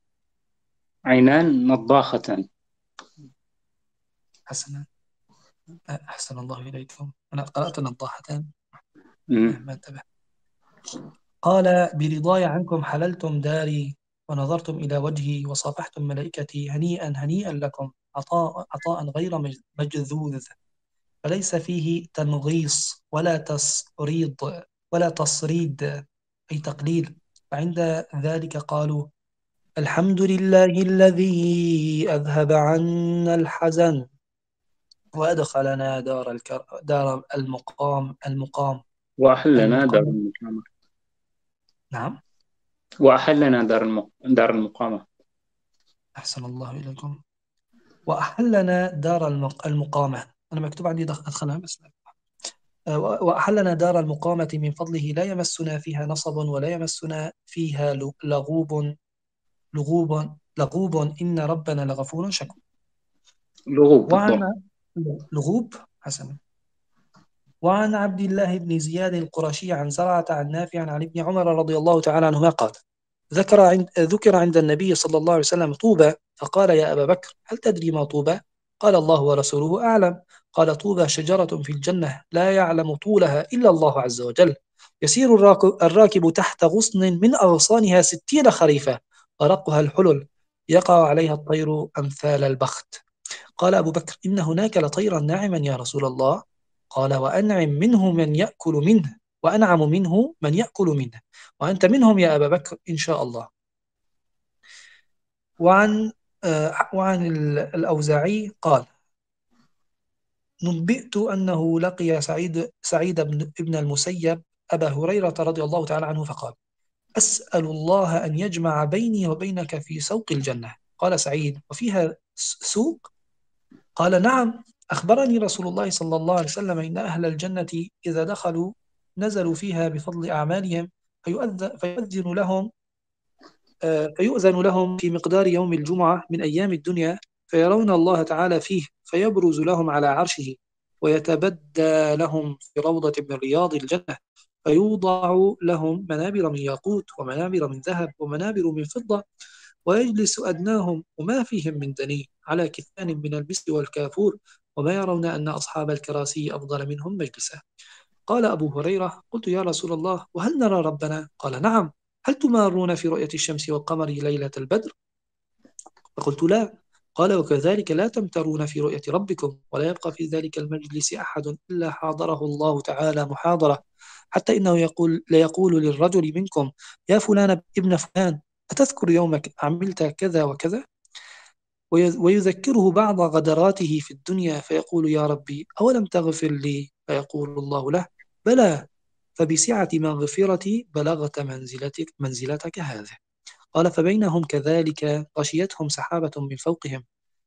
عينان نضاختان. حسنا، أحسن الله إليكم. أنا قرأت نضاحتان مم. ما انتبه. قال: برضاي عنكم حللتم داري، ونظرتم إلى وجهي، وصافحتم ملائكتي، هنيئا هنيئا لكم، عطاء عطاء غير مجذوذ، فليس فيه تنغيص ولا تصريد ولا تصريد أي تقليل. فعند ذلك قالوا: الحمد لله الذي أذهب عنا الحزن وأدخلنا دار الكر... دار المقام المقام وأحلنا دار المقام المقامة. نعم. وأحلنا دار المق... دار المقامة. أحسن الله إليكم. وأحلنا دار المق... المقامة. أنا مكتوب عندي دخ... أدخلها بس لا. آه، وأحلنا دار المقامة من فضله، لا يمسنا فيها نصب ولا يمسنا فيها لغوب لغوب لغوب إن ربنا لغفور شكور. لغوب بالضم. وعن لغوب حسنا. وعن عبد الله بن زياد القرشي عن زرعة عن نافع عن ابن عمر رضي الله تعالى عنهما قال: ذكر عند ذكر عند النبي صلى الله عليه وسلم طوبى، فقال: يا أبا بكر، هل تدري ما طوبى؟ قال: الله ورسوله أعلم. قال: طوبى شجرة في الجنة لا يعلم طولها إلا الله عز وجل، يسير الراكب تحت غصن من أغصانها ستين خريفا، ورقها الحلل، يقع عليها الطير أمثال البخت. قال أبو بكر: إن هناك لطيرا ناعما يا رسول الله. قال: وأنعم منه من يأكل منه، وأنعم منه من يأكل منه، وأنت منهم يا أبا بكر إن شاء الله. وعن آه وعن الأوزاعي قال: نبئت أنه لقي سعيد سعيد بن ابن المسيب أبا هريرة رضي الله تعالى عنه فقال: أسأل الله أن يجمع بيني وبينك في سوق الجنة. قال سعيد: وفيها سوق؟ قال: نعم، أخبرني رسول الله صلى الله عليه وسلم إن أهل الجنة إذا دخلوا نزلوا فيها بفضل أعمالهم، فيؤذن, فيؤذن لهم فيؤذن لهم في مقدار يوم الجمعة من أيام الدنيا، فيرون الله تعالى فيه، فيبرز لهم على عرشه، ويتبدى لهم في روضة من رياض الجنة، فيوضع لهم منابر من ياقوت ومنابر من ذهب ومنابر من فضة، ويجلس أدناهم وما فيهم من دني على كثان من المسك والكافور، وما يرون أن أصحاب الكراسي أفضل منهم مجلسا. قال أبو هريرة: قلت يا رسول الله، وهل نرى ربنا؟ قال: نعم. هل تمارون في رؤية الشمس والقمر ليلة البدر؟ فقلت: لا. قال: وكذلك لا تمترون في رؤية ربكم، ولا يبقى في ذلك المجلس أحد إلا حاضره الله تعالى محاضرة، حتى إنه يقول ليقول للرجل منكم: يا فلان ابن فلان، أتذكر يومك عملت كذا وكذا؟ ويذكره بعض غدراته في الدنيا، فيقول: يا ربي، أولم تغفر لي؟ فيقول الله له: بلى، فبسعة مغفرتي بلغت منزلتك, منزلتك هذه. قال: فبينهم كذلك غشيتهم سحابة من فوقهم،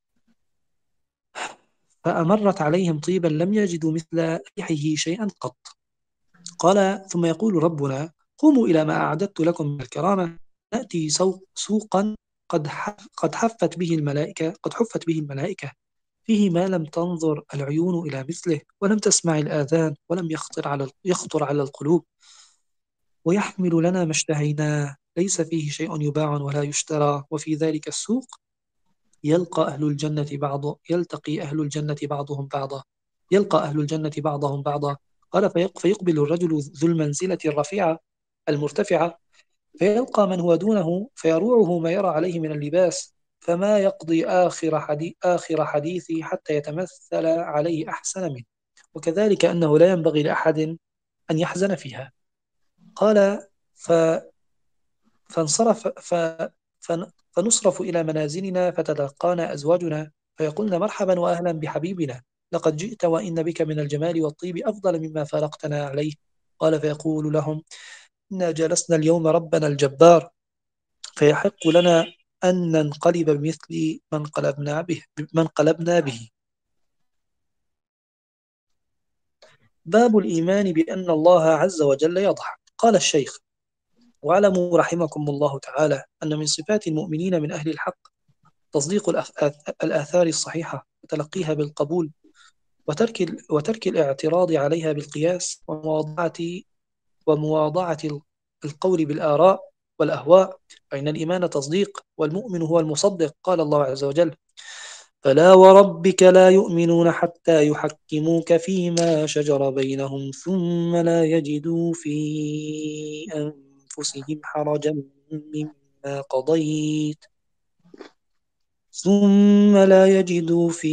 فأمرت عليهم طيبا لم يجدوا مثل ريحه شيئا قط. قال: ثم يقول ربنا: قوموا إلى ما أعددت لكم من الكرامة، نأتي سوقا قد قد حفت به الملائكة قد حفت به الملائكة، فيه ما لم تنظر العيون إلى مثله، ولم تسمع الآذان، ولم يخطر على يخطر على القلوب، ويحمل لنا ما اشتهيناه، ليس فيه شيء يباع ولا يشترى. وفي ذلك السوق يلقى أهل الجنة بعض يلتقي أهل الجنة بعضهم بعضا يلقى أهل الجنة بعضهم بعضا. قال: فيقبل الرجل ذو المنزلة الرفيعة المرتفعة، فيلقى من هو دونه، فيروعه ما يرى عليه من اللباس، فما يقضي آخر, حديث آخر حديثه حتى يتمثل عليه أحسن منه، وكذلك أنه لا ينبغي لأحد أن يحزن فيها. قال: ف فانصرف ف... فن... فنصرف إلى منازلنا، فتلقانا أزواجنا، فيقولن: مرحبا وأهلا بحبيبنا، لقد جئت وإن بك من الجمال والطيب أفضل مما فارقتنا عليه. قال: فيقول لهم: إنا جلسنا اليوم ربنا الجبار، فيحق لنا أن ننقلب بمثل من قلبنا به, من قلبنا به. باب الإيمان بأن الله عز وجل يضحك. قال الشيخ: واعلموا رحمكم الله تعالى أن من صفات المؤمنين من أهل الحق تصديق الآثار الصحيحة وتلقيها بالقبول، وترك وترك الاعتراض عليها بالقياس، ومواضعة ومواضعة القول بالآراء والأهواء، فإن الإيمان تصديق، والمؤمن هو المصدق. قال الله عز وجل: فلا وربك لا يؤمنون حتى يحكموك فيما شجر بينهم ثم لا يجدوا في أنفسهم حرجا مما قضيت ثم لا يجدوا في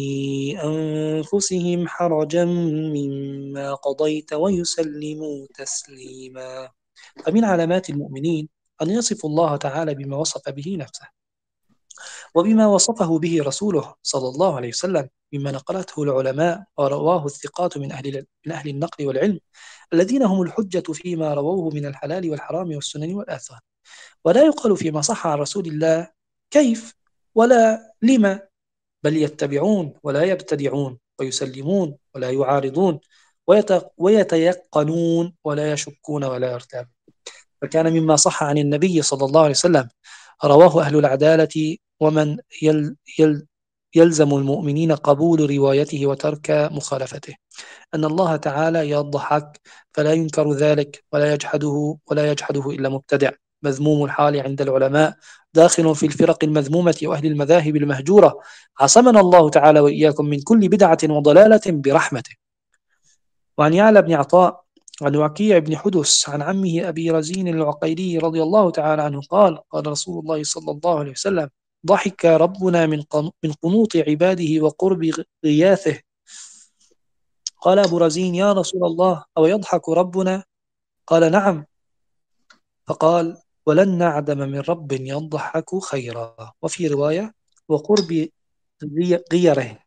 أنفسهم حرجا مما قضيت ويسلموا تسليما. فمن علامات المؤمنين أن يصف الله تعالى بما وصف به نفسه، وبما وصفه به رسوله صلى الله عليه وسلم، مما نقلته العلماء ورواه الثقات من أهل, من أهل النقل والعلم، الذين هم الحجة فيما رووه من الحلال والحرام والسنن والآثار. ولا يقال فيما صح عن رسول الله كيف ولا لما، بل يتبعون ولا يبتدعون، ويسلمون ولا يعارضون، ويتيقنون ولا يشكون ولا يرتابون. فكان مما صح عن النبي صلى الله عليه وسلم رواه أهل العدالة ومن يل يل يلزم المؤمنين قبول روايته وترك مخالفته، أن الله تعالى يضحك، فلا ينكر ذلك ولا يجحده ولا يجحده إلا مبتدع مذموم الحال عند العلماء، داخل في الفرق المذمومة وأهل المذاهب المهجورة. عصمنا الله تعالى وإياكم من كل بدعة وضلالة برحمته. وعن يعلى بن عطاء عن وكيع بن حدث عن عمه أبي رزين العقيلي رضي الله تعالى عنه قال: قال رسول الله صلى الله عليه وسلم: ضحك ربنا من من قنوط عباده وقرب غياثه. قال أبو رزين: يا رسول الله، أو يضحك ربنا؟ قال نعم. فقال ولن نعدم من رب يضحك خيرا. وفي رواية وقرب غيره.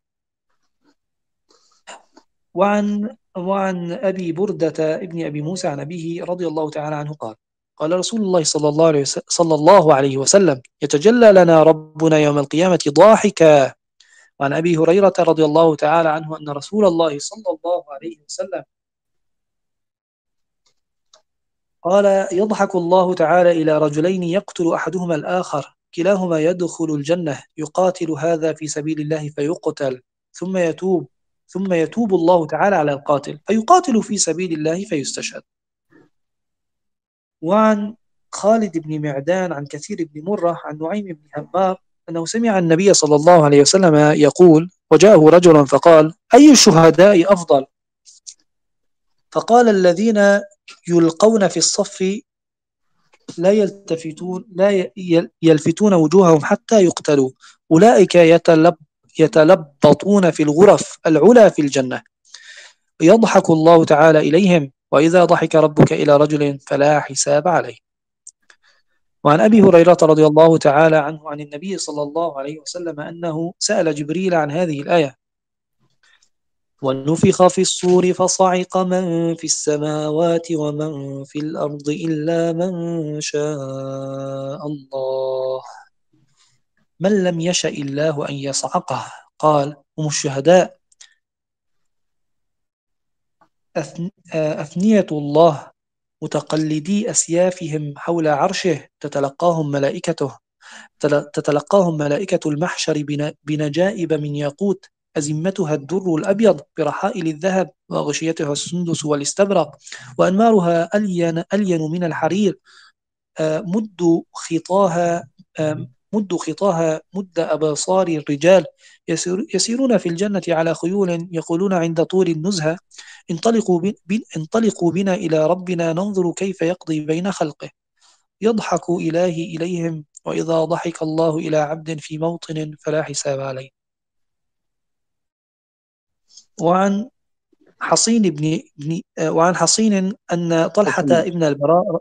وعن وعن أبي بردة ابن أبي موسى عن أبيه رضي الله تعالى عنه قال قال رسول الله صلى الله عليه وسلم, صلى الله عليه وسلم يتجلى لنا ربنا يوم القيامة ضاحكا. وعن أبي هريرة رضي الله تعالى عنه أن رسول الله صلى الله عليه وسلم قال يضحك الله تعالى إلى رجلين يقتل أحدهما الآخر كلاهما يدخل الجنة يقاتل هذا في سبيل الله فيقتل ثم يتوب ثم يتوب الله تعالى على القاتل فيقاتل في سبيل الله فيستشهد. وعن خالد بن معدان عن كثير بن مرة عن نعيم بن همار أنه سمع النبي صلى الله عليه وسلم يقول وجاءه رجل فقال أي الشهداء أفضل؟ فقال الذين يلقون في الصف لا يلتفتون لا يلفتون وجوههم حتى يقتلوا أولئك يتلب يتلبطون في الغرف العلا في الجنة يضحك الله تعالى إليهم وإذا ضحك ربك إلى رجل فلا حساب عليه. وعن أبي هريرة رضي الله تعالى عنه عن النبي صلى الله عليه وسلم أنه سأل جبريل عن هذه الآية ونفخ في الصور فصعق من في السماوات ومن في الأرض إلا من شاء الله من لم يشأ الله أن يصعقه قال هم الشهداء أثنية الله متقلدي أسيافهم حول عرشه تتلقاهم ملائكته تتلقاهم ملائكة المحشر بنجائب من ياقوت أزمتها الدر الأبيض برحائل الذهب وغشيتها السندس والاستبرق وأنمارها ألين, ألين من الحرير مد خطاها مد خطاها مد أبصار الرجال يسير يسيرون في الجنة على خيول يقولون عند طول النزهة انطلقوا, بن انطلقوا بنا إلى ربنا ننظر كيف يقضي بين خلقه يضحك إلهي إليهم وإذا ضحك الله إلى عبد في موطن فلا حساب عليه. وعن حصين بن, بن وعن حصين أن طلحة ابن البراء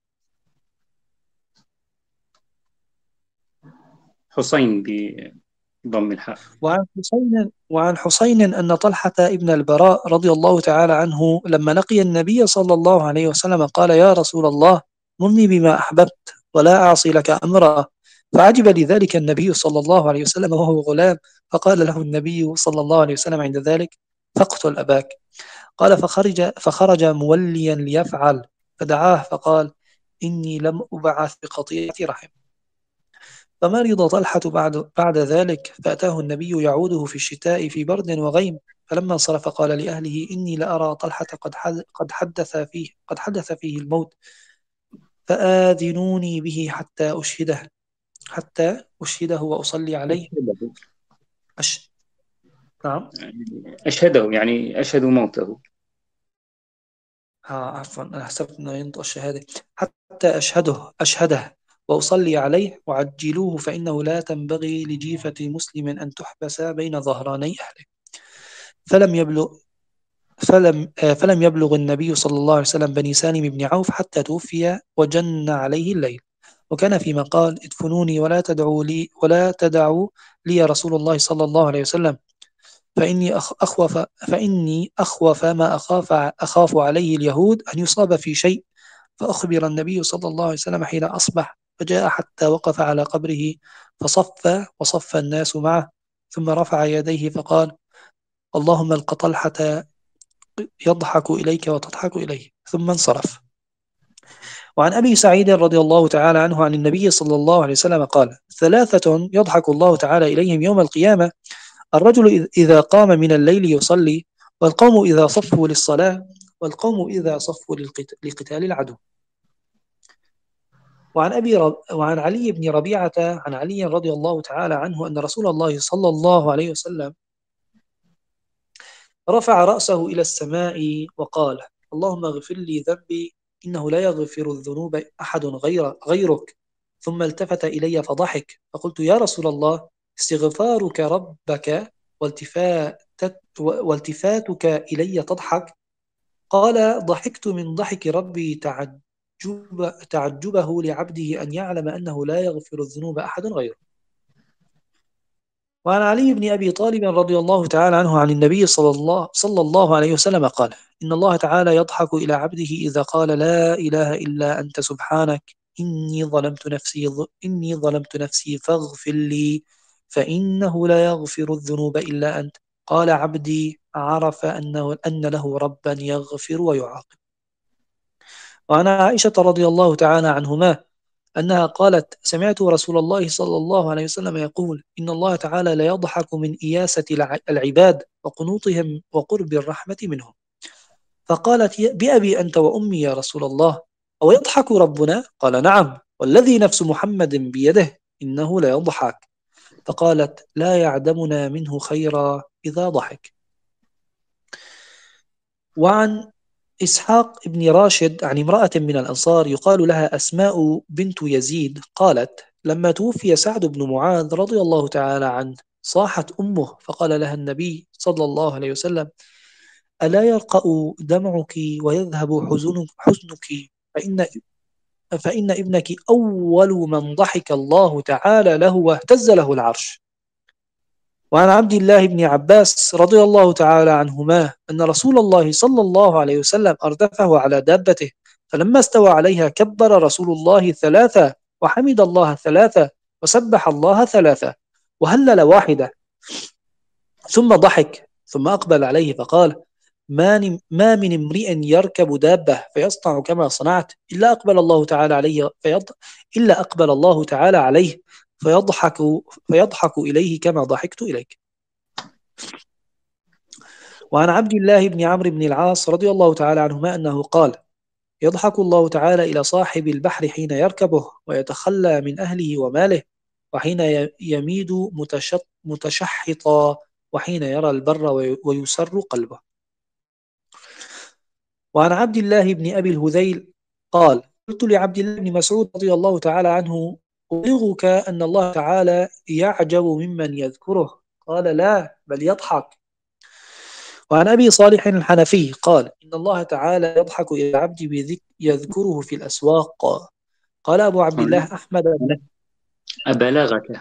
حسين بضم الحاء. وعن حسين وعن حسين أن طلحة ابن البراء رضي الله تعالى عنه لما لقي النبي صلى الله عليه وسلم قال يا رسول الله مرني بما أحببت ولا أعصي لك أمرا فعجب لذلك النبي صلى الله عليه وسلم وهو غلام فقال له النبي صلى الله عليه وسلم عند ذلك فاقتل أباك. قال فخرج, فخرج موليا ليفعل فدعاه فقال إني لم أبعث بقطيعة رحم. فمرض طلحة بعد, بعد ذلك فأتاه النبي يعوده في الشتاء في برد وغيم فلما انصرف قال لأهله إني لأرى طلحة قد, قد, حدث فيه قد حدث فيه الموت فآذنوني به حتى أشهده حتى أشهده وأصلي عليه. أش... نعم أشهده يعني أشهد موته. ها عفوا أنا حسبت أنه ينطق الشهادة حتى أشهده أشهده وأصلي عليه وعجلوه فإنه لا تنبغي لجيفة مسلم أن تحبس بين ظهراني أهله. فلم يبلغ فلم فلم يبلغ النبي صلى الله عليه وسلم بني سالم بن عوف حتى توفي وجن عليه الليل وكان فيما قال ادفنوني ولا تدعوا لي ولا تدعوا لي يا رسول الله صلى الله عليه وسلم فإني أخوف فإني أخوف ما أخاف أخاف عليه اليهود أن يصاب في شيء. فأخبر النبي صلى الله عليه وسلم حين أصبح فجاء حتى وقف على قبره فصف وصف الناس معه ثم رفع يديه فقال اللهم الق طلحة يضحك إليك وتضحك إليه ثم انصرف. وعن أبي سعيد رضي الله تعالى عنه عن النبي صلى الله عليه وسلم قال ثلاثة يضحك الله تعالى إليهم يوم القيامة الرجل إذا قام من الليل يصلي والقوم إذا صفوا للصلاة والقوم إذا صفوا لقتال العدو. وعن أبي رب... وعن علي بن ربيعة عن علي رضي الله تعالى عنه أن رسول الله صلى الله عليه وسلم رفع رأسه إلى السماء وقال اللهم اغفر لي ذنبي إنه لا يغفر الذنوب أحد غير غيرك ثم التفت إلي فضحك فقلت يا رسول الله استغفارك ربك والتفاتك, والتفاتك إلي تضحك قال ضحكت من ضحك ربي تعجب تعجبه لعبده أن يعلم أنه لا يغفر الذنوب أحد غيره. وعن علي بن أبي طالب رضي الله تعالى عنه عن النبي صلى الله, صلى الله عليه وسلم قال: إن الله تعالى يضحك إلى عبده إذا قال لا إله إلا أنت سبحانك إني ظلمت نفسي إني ظلمت نفسي فاغفر لي فإنه لا يغفر الذنوب إلا أنت. قال عبدي عرف أنه أن له ربا يغفر ويعاقب. وعن عائشة رضي الله تعالى عنهما أنها قالت: سمعت رسول الله صلى الله عليه وسلم يقول: إن الله تعالى لا يضحك من إياسة العباد وقنوطهم وقرب الرحمة منهم. فقالت: بأبي أنت وأمي يا رسول الله، أو يضحك ربنا؟ قال: نعم والذي نفس محمد بيده إنه لا يضحك. فقالت: لا يعدمنا منه خيرا إذا ضحك. وعن إسحاق بن راشد عن امرأة من الأنصار يقال لها أسماء بنت يزيد قالت: لما توفي سعد بن معاذ رضي الله تعالى عنه صاحت أمه فقال لها النبي صلى الله عليه وسلم: ألا يرقأ دمعك ويذهب حزنك, حزنك فإن, فإن ابنك أول من ضحك الله تعالى له واهتز له العرش. وعن عبد الله بن عباس رضي الله تعالى عنهما أن رسول الله صلى الله عليه وسلم أردفه على دابته، فلما استوى عليها كبر رسول الله ثلاثة وحمد الله ثلاثة وسبح الله ثلاثة وهلل واحدة، ثم ضحك ثم أقبل عليه فقال: ما ما من امرئ يركب دابة فيصنع كما صنعت إلا أقبل الله تعالى عليه فيض إلا أقبل الله تعالى عليه فيضحك فيضحك إليه كما ضحكت إليك. وعن عبد الله بن عمرو بن العاص رضي الله تعالى عنهما أنه قال: يضحك الله تعالى إلى صاحب البحر حين يركبه ويتخلى من أهله وماله، وحين يميد متشحطا، وحين يرى البر ويسر قلبه. وعن عبد الله بن أبي الهذيل قال: قلت لعبد الله بن مسعود رضي الله تعالى عنه: أبلغك أن الله تعالى يعجب ممن يذكره؟ قال: لا بل يضحك. وعن أبي صالح الحنفي قال: إن الله تعالى يضحك إلى العبد يذكره في الأسواق. قال أبو عبد الله أحمد: أبلغك.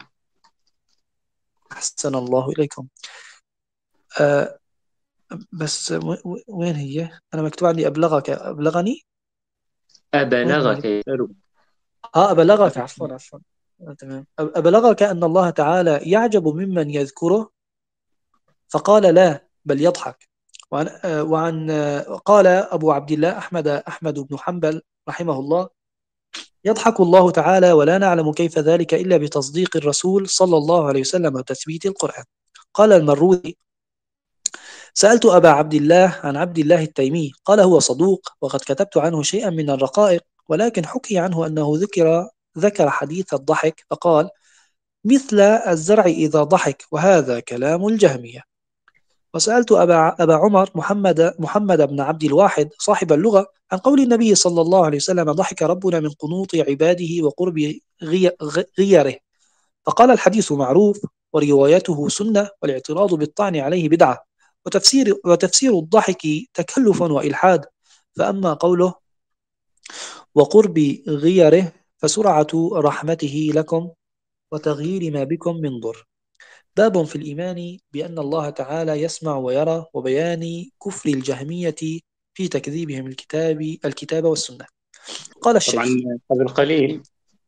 أحسن الله إليكم. أه بس وين هي؟ أنا مكتوب عندي أبلغك. أبلغني؟ أبلغك. آه أبلغك، عفوا عفوا تمام. أبلغك أن الله تعالى يعجب ممن يذكره؟ فقال: لا بل يضحك. وعن, وعن قال أبو عبد الله أحمد أحمد بن حنبل رحمه الله: يضحك الله تعالى ولا نعلم كيف ذلك إلا بتصديق الرسول صلى الله عليه وسلم وتثبيت القرآن. قال المروذي: سألت أبا عبد الله عن عبد الله التيمي قال: هو صدوق وقد كتبت عنه شيئا من الرقائق، ولكن حكي عنه أنه ذكر ذكر حديث الضحك فقال: مثل الزرع إذا ضحك، وهذا كلام الجهمية. وسألت أبا, أبا عمر محمد, محمد بن عبد الواحد صاحب اللغة عن قول النبي صلى الله عليه وسلم: ضحك ربنا من قنوط عباده وقرب غي غيره، فقال: الحديث معروف وروايته سنة، والاعتراض بالطعن عليه بدعة، وتفسير, وتفسير الضحك تكلف وإلحاد، فأما قوله وقرب غيره فسرعة رحمته لكم وتغيير ما بكم من ضر. باب في الإيمان بأن الله تعالى يسمع ويرى، وبيان كفر الجهمية في تكذيبهم الكتاب الكتاب والسنة. قال الشيخ: طبعا قبل قليل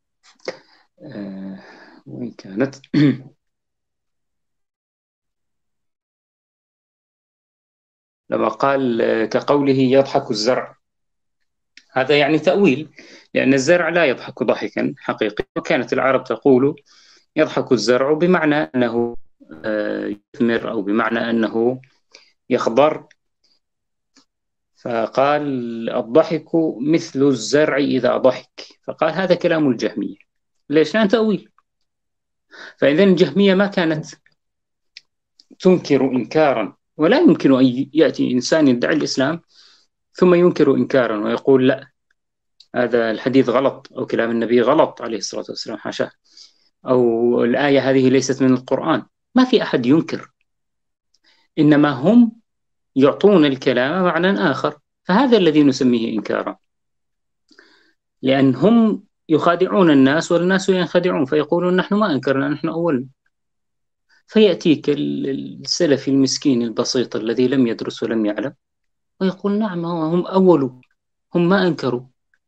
آه وين كانت لما قال كقوله يضحك الزرع، هذا يعني تأويل، لأن الزرع لا يضحك ضحكا حقيقي، وكانت العرب تقول يضحك الزرع بمعنى أنه يثمر أو بمعنى أنه يخضر، فقال الضحك مثل الزرع إذا ضحك، فقال هذا كلام الجهمية. ليش؟ لأن تأويل. فإذا الجهمية ما كانت تنكر إنكارا، ولا يمكن أن يأتي إنسان يدعي الإسلام ثم ينكر إنكارا ويقول لا هذا الحديث غلط أو كلام النبي غلط عليه الصلاة والسلام حاشاه، أو الآية هذه ليست من القرآن. ما في أحد ينكر، إنما هم يعطون الكلام معنى آخر، فهذا الذي نسميه إنكارا، لأن هم يخادعون الناس والناس ينخدعون، فيقولون نحن ما أنكرنا، نحن أولنا. فيأتيك السلفي المسكين البسيط الذي لم يدرس ولم يعلم ويقول نعم هم أولوا، هم ما أنكروا.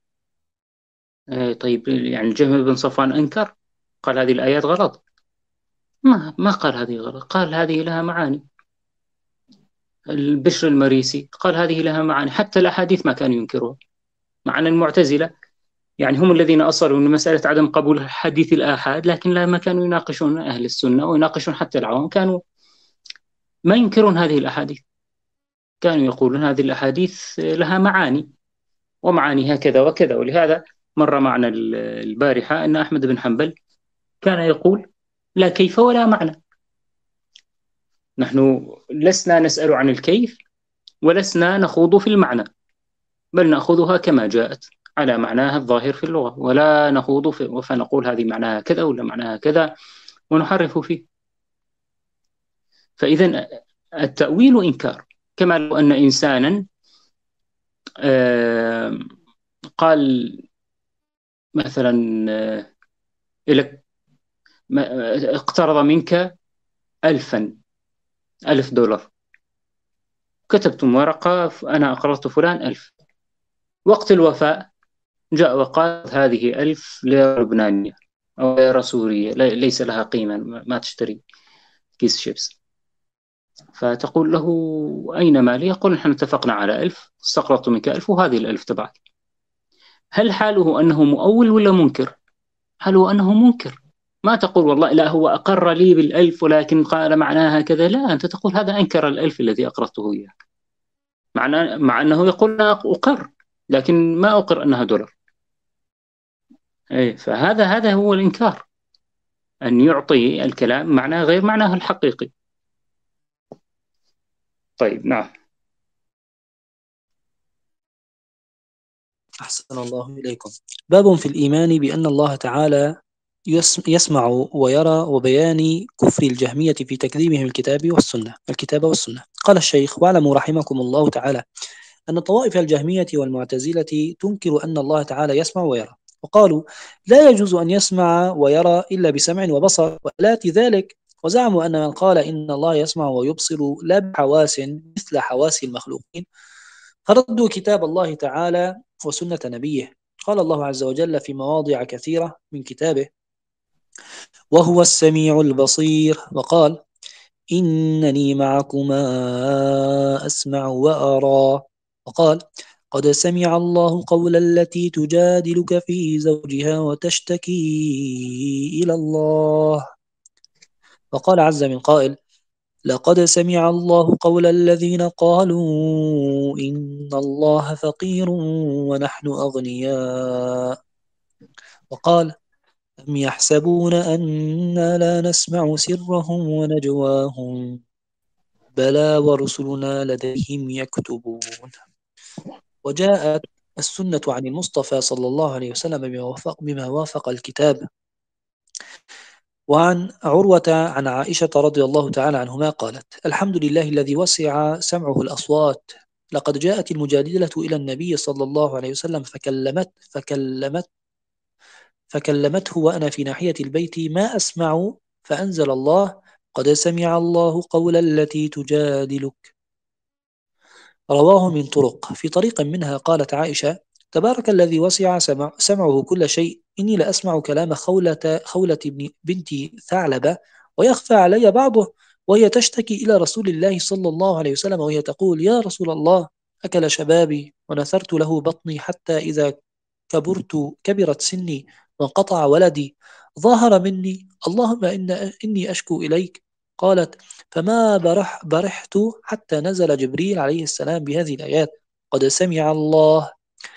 آه طيب يعني الجهم بن صفوان أنكر، قال هذه الآيات غلط؟ ما ما قال هذه غلط، قال هذه لها معاني. البشر المريسي قال هذه لها معاني، حتى الأحاديث ما كانوا ينكروها. مع أن المعتزلة يعني هم الذين أصروا أن مسألة عدم قبول حديث الآحاد، لكن لما كانوا يناقشون أهل السنة ويناقشون حتى العوام كانوا ما ينكرون هذه الأحاديث، كانوا يقولون هذه الأحاديث لها معاني ومعاني هكذا وكذا. ولهذا مر معنا البارحة أن أحمد بن حنبل كان يقول لا كيف ولا معنى. نحن لسنا نسأل عن الكيف ولسنا نخوض في المعنى، بل نأخذها كما جاءت على معناها الظاهر في اللغة، ولا نخوض في فنقول هذه معناها كذا ولا معناها كذا ونحرف فيه. فإذا التأويل إنكار، كما لو أن إنسانا قال مثلا لك اقترض منك ألفا ألف دولار، كتبتم ورقة أنا أقرضت فلان ألف، وقت الوفاء جاء وقال هذه ألف ليرة لبنانية أو ليرة سورية ليس لها قيمة، ما تشتري كيس شيبس. فتقول له أين مالي؟ يقول نحن اتفقنا على ألف، استقرضت منك ألف وهذه الألف تبعك. هل حاله أنه مؤول ولا منكر؟ حاله أنه منكر. ما تقول والله لا هو أقر لي بالألف ولكن قال معناها كذا، لا، أنت تقول هذا أنكر الألف الذي أقرضته إياه، مع, مع أنه يقول أنا أقر لكن ما أقر أنها دولار. إيه، فهذا هذا هو الإنكار، أن يعطي الكلام معناه غير معناه الحقيقي. طيب نعم. أحسن الله إليكم. باب في الإيمان بأن الله تعالى يسمع ويرى، وبيان كفر الجهمية في تكذيبهم الكتاب والسنة الكتاب والسنة. قال الشيخ: واعلموا رحمكم الله تعالى أن طوائف الجهمية والمعتزلة تنكر أن الله تعالى يسمع ويرى، وقالوا لا يجوز أن يسمع ويرى إلا بسمع وبصر وآلات ذلك، وزعموا أن من قال إن الله يسمع ويبصر لا بحواس مثل حواس المخلوقين فردوا كتاب الله تعالى وسنة نبيه. قال الله عز وجل في مواضع كثيرة من كتابه: وهو السميع البصير، وقال: إنني معكما أسمع وأرى، وقال: قد سمع الله قول التي تجادلك في زوجها وتشتكي إلى الله. وقال عز من قائل: لقد سمع الله قول الذين قالوا إن الله فقير ونحن أغنياء، وقال: أم يحسبون أنا لا نسمع سرهم ونجواهم بلى ورسلنا لديهم يكتبون. وجاءت السنة عن المصطفى صلى الله عليه وسلم بما وافق, بما وافق الكتاب. وعن عروة عن عائشة رضي الله تعالى عنهما قالت: الحمد لله الذي وسع سمعه الأصوات، لقد جاءت المجادلة إلى النبي صلى الله عليه وسلم فكلمت فكلمت فكلمته وأنا في ناحية البيت ما أسمع، فأنزل الله: قد سمع الله قول التي تجادلك. رواه من طرق. في طريق منها قالت عائشة: تبارك الذي وسع سمع سمعه كل شيء، إني لأسمع كلام خولة, خولة بنت ثعلبة ويخفى علي بعضه، وهي تشتكي إلى رسول الله صلى الله عليه وسلم وهي تقول: يا رسول الله، أكل شبابي ونثرت له بطني حتى إذا كبرت كبرت سني وانقطع ولدي ظاهر مني، اللهم إن إني أشكو إليك. قالت: فما برح برحت حتى نزل جبريل عليه السلام بهذه الآيات: قد سمع الله.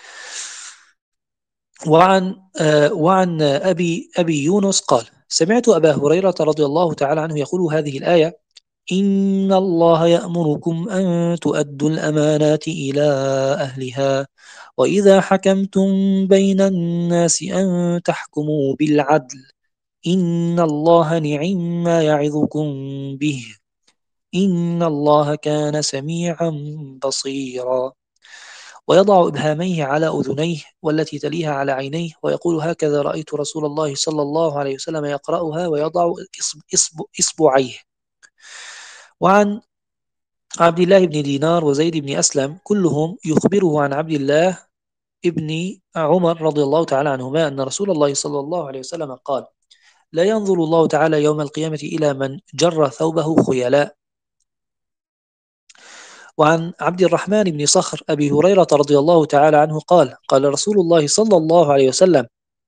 وعن آه وعن أبي أبي يونس قال: سمعت أبا هريرة رضي الله تعالى عنه يقول هذه الآية: إن الله يأمركم أن تؤدوا الأمانات إلى أهلها، وإذا حكمتم بين الناس أن تحكموا بالعدل، إن الله نعم ما يعظكم به، إن الله كان سميعا بصيرا. ويضع إبهاميه على أذنيه والتي تليها على عينيه، ويقول: هكذا رأيت رسول الله صلى الله عليه وسلم يقرأها، ويضع إصب إصب إصبعيه. وعن عبد الله بن دينار وزيد بن أسلم كلهم يخبره عن عبد الله ابن عمر رضي الله تعالى عنهما أن رسول الله صلى الله عليه وسلم قال: لا ينظر الله تعالى يوم القيامة إلى من جر ثوبه خيلاء. وعن عبد الرحمن بن صخر أبي هريرة رضي الله تعالى عنه قال: قال رسول الله صلى الله عليه وسلم: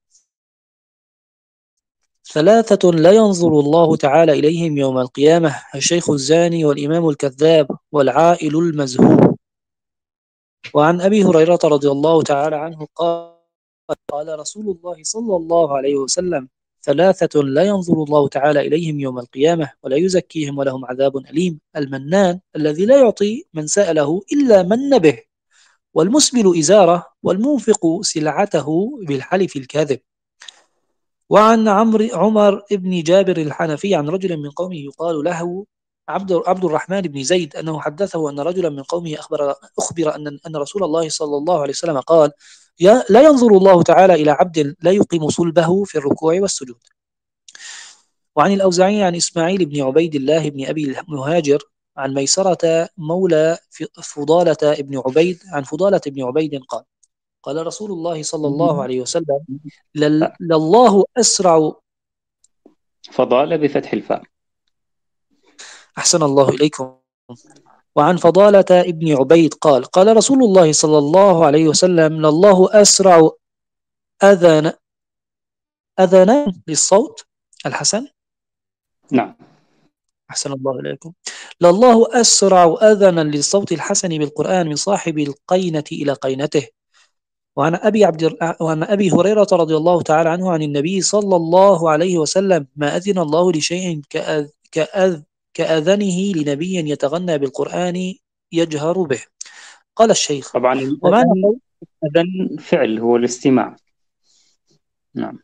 ثلاثة لا ينظر الله تعالى إليهم يوم القيامة: الشيخ الزاني، والإمام الكذاب، والعائل المزهور. وعن أبي هريرة رضي الله تعالى عنه قال: قال رسول الله صلى الله عليه وسلم: ثلاثة لا ينظر الله تعالى إليهم يوم القيامة ولا يزكيهم ولهم عذاب أليم: المنان الذي لا يعطي من سأله إلا من به، والمسبل إزاره، والمنفق سلعته بالحلف الكاذب. وعن عمرو عمر بن جابر الحنفي عن رجل من قومه يقال له عبد عبد الرحمن بن زيد أنه حدثه أن رجلا من قومه أخبر أخبر أن أن رسول الله صلى الله عليه وسلم قال: يا لا ينظر الله تعالى إلى عبد لا يقيم صلبه في الركوع والسجود. وعن الأوزاعي عن إسماعيل بن عبيد الله بن أبي المهاجر عن ميسرة مولى فضالة بن عبيد عن فضالة بن عبيد قال: قال رسول الله صلى الله عليه وسلم: لل- لله أسرع. فضالة بفتح الفاء. أحسن الله إليكم. وعن فضالة ابن عبيد قال: قال رسول الله صلى الله عليه وسلم: لله أسرع أذان أذانا للصوت الحسن. نعم. أحسن الله إليكم. لله أسرع أذنا للصوت الحسن بالقرآن من صاحب القينة إلى قينته. وعن أبي عبد وعن أبي هريرة رضي الله تعالى عنه عن النبي صلى الله عليه وسلم: ما أذن الله لشيء كأذ كأذ كأذنه لنبي يتغنى بالقرآن يجهر به. قال الشيخ: طبعا ومعنى الأذن قول أذن فعل هو الاستماع. نعم.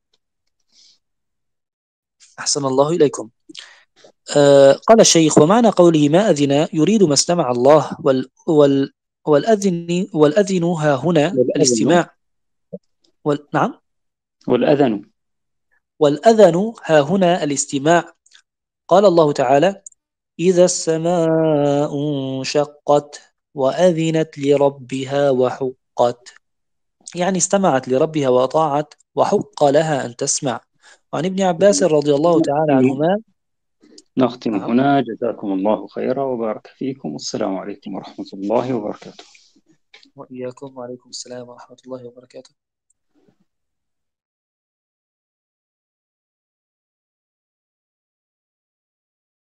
أحسن الله إليكم. آه قال الشيخ: ومعنى قوله ما أذن يريد ما استمع الله، وال وال والأذن والأذن ها هنا والأذن الاستماع. وال نعم والأذن والأذن ها هنا الاستماع. قال الله تعالى: إذا السماء انشقت وأذنت لربها وحقت، يعني استمعت لربها وأطاعت وحق لها أن تسمع. وعن ابن عباس رضي الله تعالى عنهما. نختم نعم. هنا. جزاكم الله خيرا وبارك فيكم. السلام عليكم ورحمة الله وبركاته. وإياكم، وعليكم السلام ورحمة الله وبركاته.